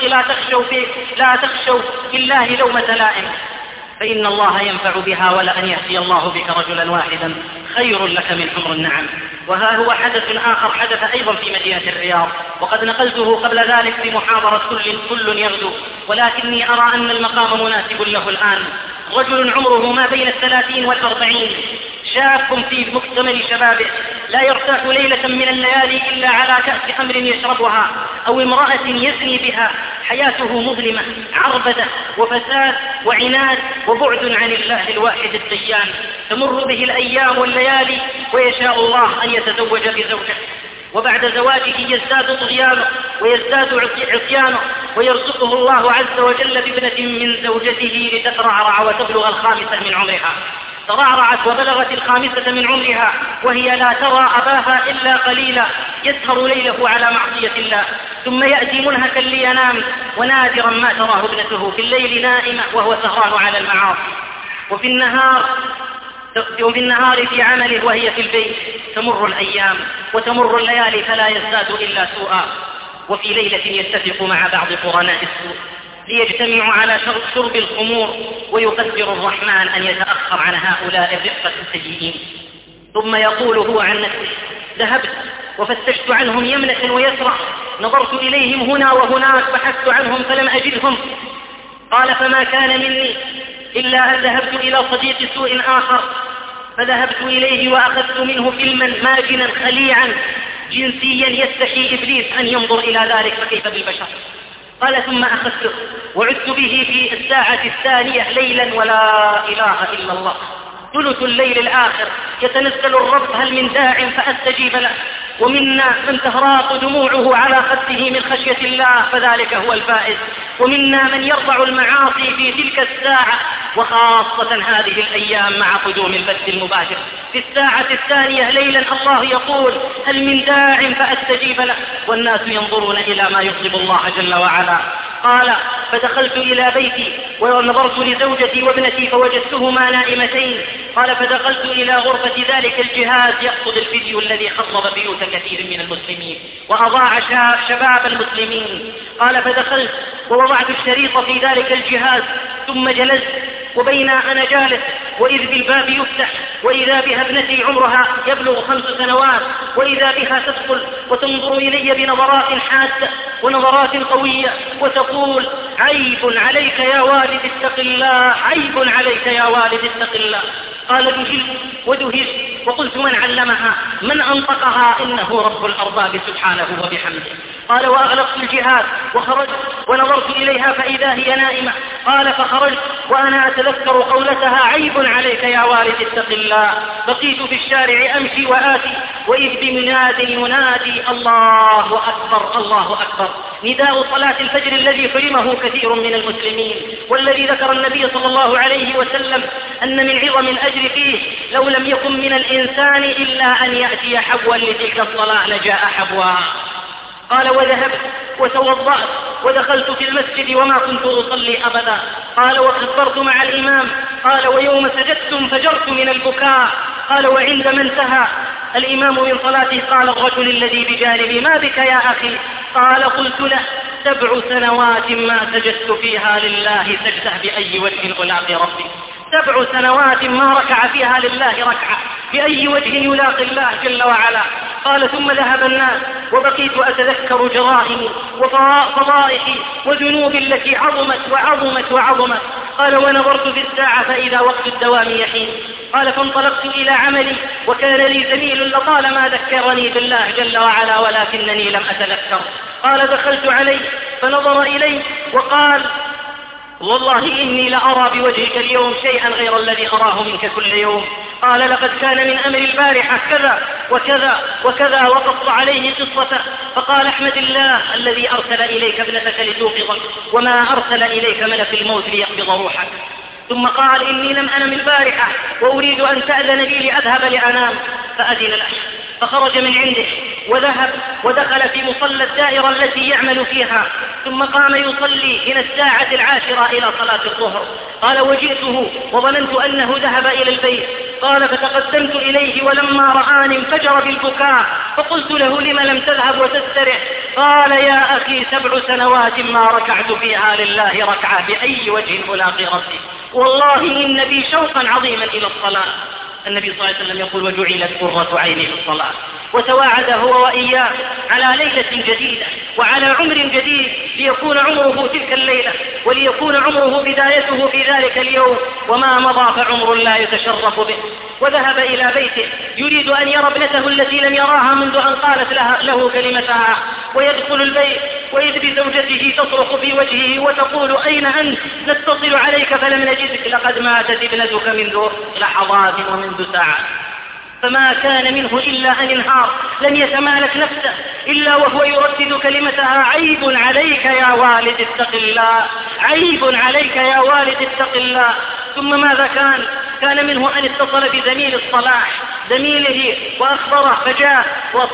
لا تخشوا في الله لومة لائم، فإن الله ينفع بها، ولأن يهدي الله بك رجلا واحدا خير لك من حمر النعم. وها هو حدث آخر حدث أيضا في مدينة الرياض، وقد نقلته قبل ذلك في محاضرة كل يغدو، ولكني أرى أن المقام مناسب له الآن. رجل عمره ما بين 30 و40، شاب في مكتمل شبابه، لا يرتاح ليلة من الليالي إلا على كأس خمر يشربها أو امرأة يزني بها. حياته مظلمة، عربدة وفساد وعناد وبعد عن الله الواحد الديان. تمر به الأيام والليالي ويشاء الله أن يتزوج بزوجة، وبعد زواجه يزداد طغيانه ويزداد عصيانه، ويرزقه الله عز وجل بابنة من زوجته لتترعرع وتبلغ 5 من عمرها. ترعرعت وبلغت 5 من عمرها وهي لا ترى أباها إلا قليلا، يسهر ليله على معصية الله، ثم يأتي منهكا لينام، ونادرا ما تراه ابنته في الليل نائمة وهو سهران على المعاصي. وفي النهار في عمله وهي في البيت. تمر الأيام وتمر الليالي فلا يزداد إلا سوءا. وفي ليلة يتفق مع بعض قرناء السوء ليجتمعوا على شرب الخمور، ويقدر الرحمن أن يتأخر عن هؤلاء الرفقة السيئين. ثم يقول هو عن نفسه: ذهبت وفتشت عنهم يمنة ويسرى، نظرت إليهم هنا وهناك، بحثت عنهم فلم أجدهم. قال: فما كان مني إلا أن ذهبت إلى صديق سوء آخر، فذهبت إليه وأخذت منه فيلما ماجنا خليعا جنسيا يستحي إبليس أن ينظر إلى ذلك، فكيف بالبشر؟ قال ثم أخذته وعدت به في الساعة 2 ليلا، ولا إله إلا الله، ثلث الليل الآخر، يتنزل الرب هل من داع فأستجيب له، ومنا من تهراق دموعه على خده من خشية الله فذلك هو الفائز، ومنا من يرفع المعاصي في تلك الساعة، وخاصة هذه الأيام مع قدوم البث المباشر. في الساعة 2 ليلا الله يقول هل من داع فأستجيب له، والناس ينظرون إلى ما يغضب الله جل وعلا. قال فدخلت إلى بيتي ونظرت لزوجتي وابنتي فوجدتهما نائمتين. قال فدخلت إلى غرفة ذلك الجهاز يقصد الفيديو الذي خرب بيوت كثير من المسلمين وأضاع شباب المسلمين. قال فدخلت ووضعت الشريط في ذلك الجهاز ثم جلست، وبين أنا جالس وإذ بالباب يفتح، وإذا بها ابنتي عمرها يبلغ 5 سنوات، وإذا بها تدخل وتنظر إلي بنظرات حادة ونظرات قوية وتقول عيب عليك يا والد اتق الله، عيب عليك يا والد اتق الله. قال دهشت ودهشت وقلت من علمها؟ من أنطقها؟ إنه رب الأرباب سبحانه وبحمده. قال وأغلقت الجهاز وخرجت ونظرت إليها فإذا هي نائمة. قال فخرجت وأنا أتذكر قولتها عيب عليك يا والد اتق الله. بقيت في الشارع أمشي وآتي وإذ بمناد ينادي الله أكبر الله أكبر، نداء صلاة الفجر الذي حرمه كثير من المسلمين، والذي ذكر النبي صلى الله عليه وسلم أن من عظم الأجر فيه لو لم يكن من الإنسان إلا أن يأتي حبوا لتلك الصلاة لجاء حبوا. قال وذهبت وتوضأت ودخلت في المسجد وما كنت أصلي أبدا. قال وكبرت مع الإمام. قال ويوم سجدت انفجرت من البكاء. قال وعندما انتهى الإمام من صلاته قال الرجل الذي بجانبي ما بك يا أخي؟ قال قلت له 7 سنوات ما سجدت فيها لله سجدة بأي وجه ألاقي ربي، 7 سنوات ما ركع فيها لله ركعة، بأي وجه يلاقي الله جل وعلا. قال ثم ذهب الناس وبقيت أتذكر جرائمي وفضائحي وذنوبي التي عظمت وعظمت وعظمت. قال ونظرت في الساعة فإذا وقت الدوام يحين. قال فانطلقت إلى عملي وكان لي زميل لطالما ذكرني بالله جل وعلا ولكنني لم أتذكر. قال دخلت عليه فنظر إلي وقال والله إني لأرى بوجهك اليوم شيئا غير الذي أراه منك كل يوم. قال لقد كان من أمر البارحة كذا وكذا وكذا، وقص عليه قصته. فقال احمد الله الذي أرسل إليك ابنتك لتوقظك وما أرسل إليك ملك الموت ليقبض روحك. ثم قال إني لم أنم البارحة وأريد أن تأذن لي لأذهب لأنام، فأذن له. فخرج من عنده وذهب ودخل في مصلى الدائرة التي يعمل فيها، ثم قام يصلي من الساعة 10 إلى صلاة الظهر. قال وجئته وظننت أنه ذهب إلى البيت. قال فتقدمت إليه ولما رآني انفجر بالبكاء، فقلت له لم لم تذهب وتسترح؟ قال يا أخي 7 سنوات ما ركعت فيها لله ركعة، بأي وجه ألاقي ربي؟ والله إن بي شوقا عظيما إلى الصلاة. النبي صلى الله عليه وسلم يقول وجعلت قرة عيني في الصلاة. وتواعد هو وإياه على ليلة جديدة وعلى عمر جديد ليكون عمره تلك الليلة وليكون عمره بدايته في ذلك اليوم، وما مضى فعمر لا يتشرف به. وذهب إلى بيته يريد أن يرى ابنته التي لم يراها منذ أن قالت له كلمتها، ويدخل البيت وإذ بزوجته تصرخ في وجهه وتقول أين أنت؟ نتصل عليك فلم نجدك، لقد ماتت ابنتك منذ لحظات ومنذ ساعات. فما كان منه إلا أن انهار، لم يتمالك نفسه إلا وهو يردد كلمتها عيب عليك يا والد اتق الله، عيب عليك يا والد اتق الله. ثم ماذا كان منه أن اتصل بزميل الصلاح زميله وأخبره، فجاء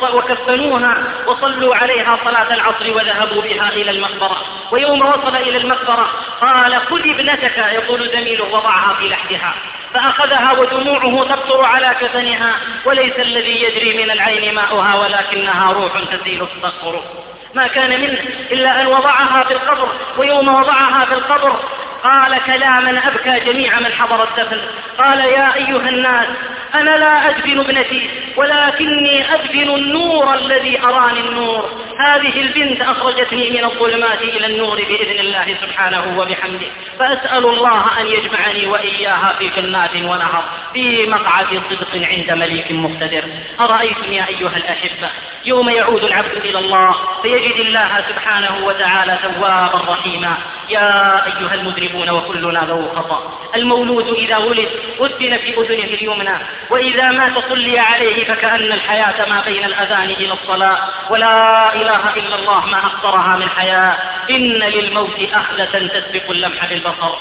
وكفنوها وصلوا عليها صلاة العصر وذهبوا بها إلى المقبرة. ويوم وصل إلى المقبرة قال خذ ابنتك، يقول زميله وضعها في لحدها، فأخذها ودموعه تقطر على كفنها، وليس الذي يجري من العين ماؤها ولكنها روح تسيل في الصخر. ما كان منه إلا أن وضعها في القبر. ويوم وضعها في القبر قال كلاما أبكى جميع من حضر الدفن. قال يا أيها الناس أنا لا أدفن ابنتي ولكني أدفن النور الذي أراني النور، هذه البنت أخرجتني من الظلمات إلى النور بإذن الله سبحانه وبحمده، فأسأل الله أن يجمعني وإياها في جنات ونهر في مقعد صدق عند مليك مقتدر. أرأيتم يا أيها الأحبة يوم يعود العبد إلى الله فيجد الله سبحانه وتعالى توابا رحيما. يا أيها المذنبون وكلنا ذو خطأ. المولود إذا ولد أذن في أذنه اليمنى، وإذا مات صلي عليه فكأن الحياة ما بين الأذان إلى الصلاة. ولا إله إلا الله ما أقصرها من حياة. إن للموت أخذة تسبق اللمح بالبصر.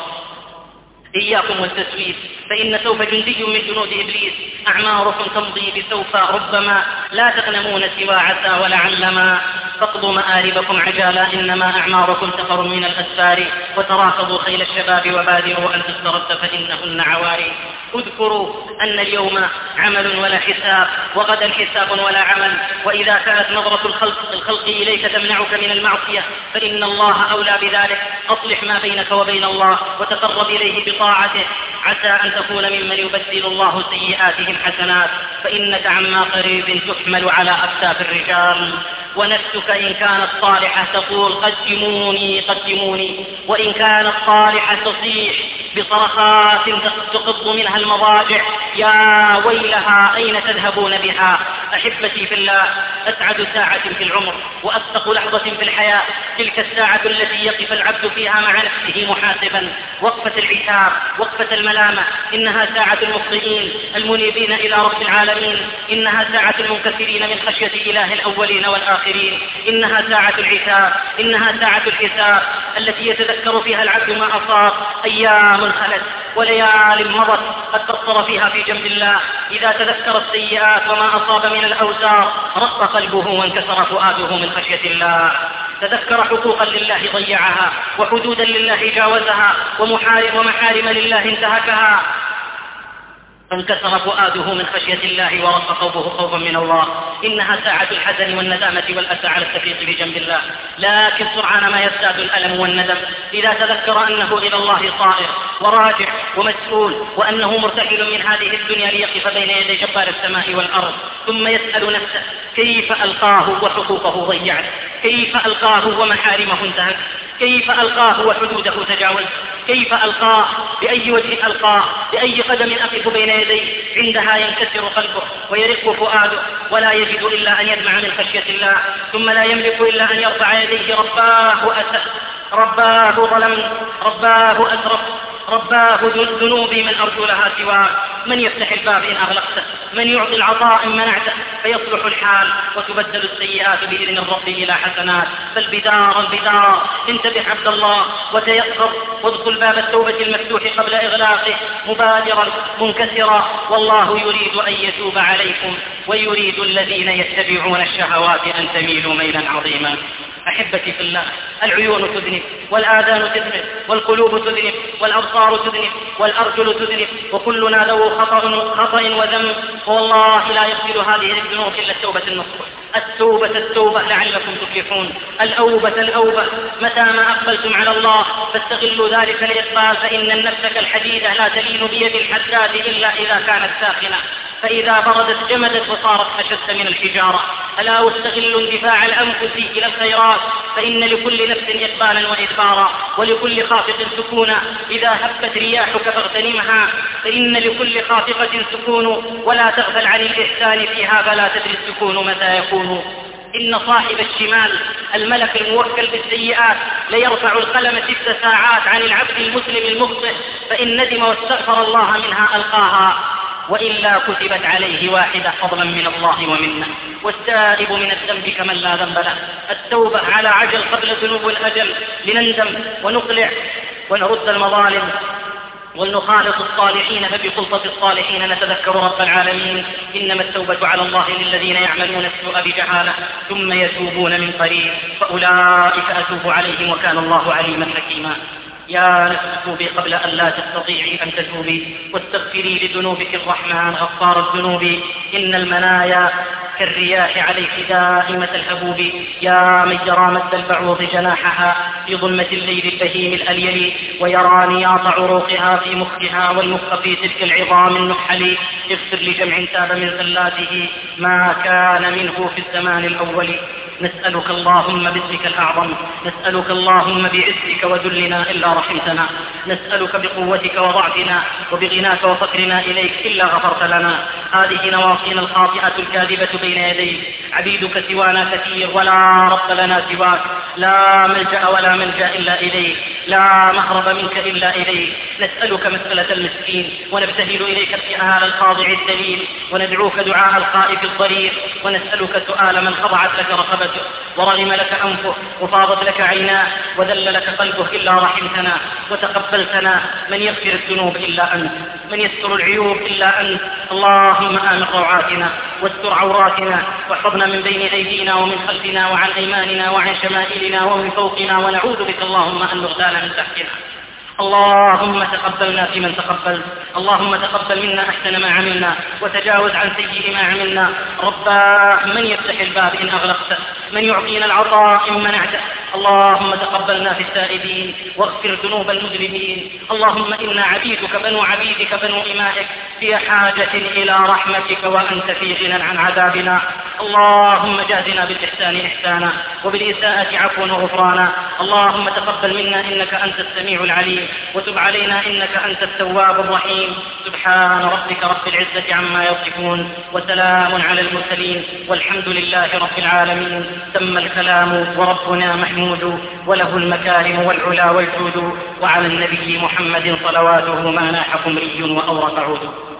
إياكم والتسويف، فإن سوف جندي من جنود إبليس. أعماركم تمضي بسوف، ربما لا تغنمون سوى عسى ولعلما. فاقضوا مآربكم عجالا، إنما أعماركم سفر من الأسفار. وتراكضوا خيل الشباب وبادروا أن تسترد فإنهن عواري. اذكروا أن اليوم عمل ولا حساب، وغدا حساب ولا عمل. وإذا كانت نظرة الخلق إليك تمنعك من المعصية فإن الله أولى بذلك. أصلح ما بينك وبين الله وتقرب إليه بطاعته، عسى أن تكون ممن يبدل الله سيئاتهم حسنات، فإنك عما قريب تحمل على أكتاف الرجال. ونفسك إن كانت صالحة تقول قدموني قدموني، وإن كانت صالحة تصيح بصرخات تقض منها المضاجع يا ويلها أين تذهبون بها. أحبتي في الله، أسعد ساعة في العمر وأصدق لحظة في الحياة تلك الساعة التي يقف العبد فيها مع نفسه محاسبا، وقفة العتاب، وقفة الملامة. إنها ساعة المخطئين المنيبين إلى رب العالمين، إنها ساعة المنكسرين من خشية إله الأولين والآخرين، إنها ساعة العتاب، إنها ساعة الحساب التي يتذكر فيها العبد ما أصاب. أيام خلت وليال مضت قد قصر فيها في جنب الله. إذا تذكر السيئات وما أصاب من الأوزار رق قلبه وانكسر فؤاده من خشية الله. تذكر حقوقا لله ضيعها، وحدودا لله جاوزها، ومحارم لله انتهكها، فانكسر فؤاده من خشية الله ورق قلبه خوفا من الله. إنها ساعة الحزن والندامة والأسى على التفريط بجنب الله، لكن سرعان ما يزداد الألم والندم إذا تذكر أنه إلى الله صائر وراجع ومسؤول، وأنه مرتحل من هذه الدنيا ليقف بين يدي جبار السماء والأرض. ثم يسأل نفسه كيف ألقاه وحقوقه ضيعت، كيف ألقاه ومحارمه انتهك، كيف ألقاه وحدوده تجاوز، كيف ألقاه، بأي وجه ألقاه، بأي قدم أقف بين يديه. عندها ينكسر قلبه ويرق فؤاده، ولا يجد إلا أن يدمع من خشية الله، ثم لا يملك إلا أن يرفع يديه. رباه أسأت، رباه ظلمت، رباه أسرفت، رباه ذنوبي من أرجو لها سواه. من يفتح الباب إن أغلقته، من يعطي العطاء إن منعته، فيصلح الحال وتبدل السيئات بإذن الرب إلى حسنات. بل بدار انتبه عبد الله وتيقظ، وادخل باب التوبة المفتوح قبل إغلاقه مبادرا منكسرا، والله يريد أن يتوب عليكم ويريد الذين يتبعون الشهوات أن تميلوا ميلا عظيما. أحبتي في الله، العيون تذنب، والآذان تذنب، والقلوب تذنب، والأبصار تذنب، والأرجل تذنب، وكلنا ذو خطأ وذنب، والله لا يغفر هذه الذنوب إلا التوبة النصوح. التوبة لعلكم تفلحون. الأوبة متى ما أقبلتم على الله فاستغلوا ذلك الإقبال، فإن النفس كالحديدة لا تلين بيد الحداد إلا إذا كانت ساخنة، فإذا بردت جمدت وصارت أشد من الحجارة. ألا واستغلوا اندفاع الأنفس إلى الخيرات، فإن لكل نفس إقبالا وإدبارا، ولكل خافق سكونا. إذا هبت رياحك فاغتنمها، فإن لكل خافقة سكون، ولا تغفل عن الإحسان فيها، فلا تدري السكون متى يكون. إن صاحب الشمال الملك الموكل بالسيئات ليرفع القلم 6 ساعات عن العبد المسلم المخطئ، فإن ندم واستغفر الله منها ألقاها، وإلا كتبت عليه 1 فضلا من الله ومنه. والتائب من الذنب كمن لا ذنب له. التوبة على عجل قبل ذنوب الأجل، لنندم ونقلع ونرد المظالم ولنخالط الصالحين، فبخلطة الصالحين نتذكر رب العالمين. إنما التوبة على الله للذين يعملون السوء بجهالة ثم يتوبون من قريب، فأولئك أتوب عليهم وكان الله عليما حكيما. يا نفس توبي قبل أن لا تستطيعي أن تتوبي، واستغفري لذنوبك الرحمن غفار الذنوب. إن المنايا كالرياح عليك دائمة الهبوب، يا من جرى مد البعوض جناحها في ظلمة الليل البهيم الأليل، ويرى نياط عروقها في مخها والمخ في تلك العظام النحل. اغفر لجمع تاب من زلاته ما كان منه في الزمان الأول. نسألك اللهم باسمك الأعظم، نسألك اللهم بعزك وذلنا إلا رحمتنا، نسألك بقوتك وضعفنا وبغناك وفقرنا إليك إلا غفرت لنا. هذه نواصينا الخاطئة الكاذبة بين يديك، عبيدك سوانا كثير ولا رب لنا سواك، لا ملجأ ولا ملجأ إلا إليك، لا مهرب منك إلا إليك. نسألك مسألة المسكين ونبتهل إليك ابتهال الخاضع الدليل، وندعوك دعاء الخائف الضرير، ونسألك سؤال من خضعت لك رقبته ورغم لك أنفه وفاضت لك عيناه وذل لك قلبه إلا رحمتنا وتقبلتنا. من يغفر الذنوب إلا أنت، من يستر العيوب إلا أنت. اللهم آمن روعاتنا واستر عوراتنا، واحفظنا من بين أيدينا ومن خلفنا وعن أيماننا وعن شمائلنا ومن فوقنا، ونعوذ بك اللهم أن نغتال من تحتنا. اللهم تقبلنا في من تقبل، اللهم تقبل منا أحسن ما عملنا وتجاوز عن سيء ما عملنا. رباه من يفتح الباب إن أغلقته، من يعطينا العطاء إن منعته. اللهم تقبلنا في التائبين واغفر ذنوب المذنبين. اللهم إنا عبيدك بنو عبيدك بنو إمائك في حاجة إلى رحمتك وأنت في غنى عن عذابنا. اللهم جازنا بالإحسان إحسانا وبالإساءة عفوا وغفرانا. اللهم تقبل منا إنك أنت السميع العليم، وتب علينا إنك أنت التواب الرحيم. سبحان ربك رب العزة عما يصفون، وسلام على المرسلين، والحمد لله رب العالمين. تم الكلام وربنا محمود، وله المكارم والعلا والجود، وعلى النبي محمد صلواته ما ناح قمري وأورق عود.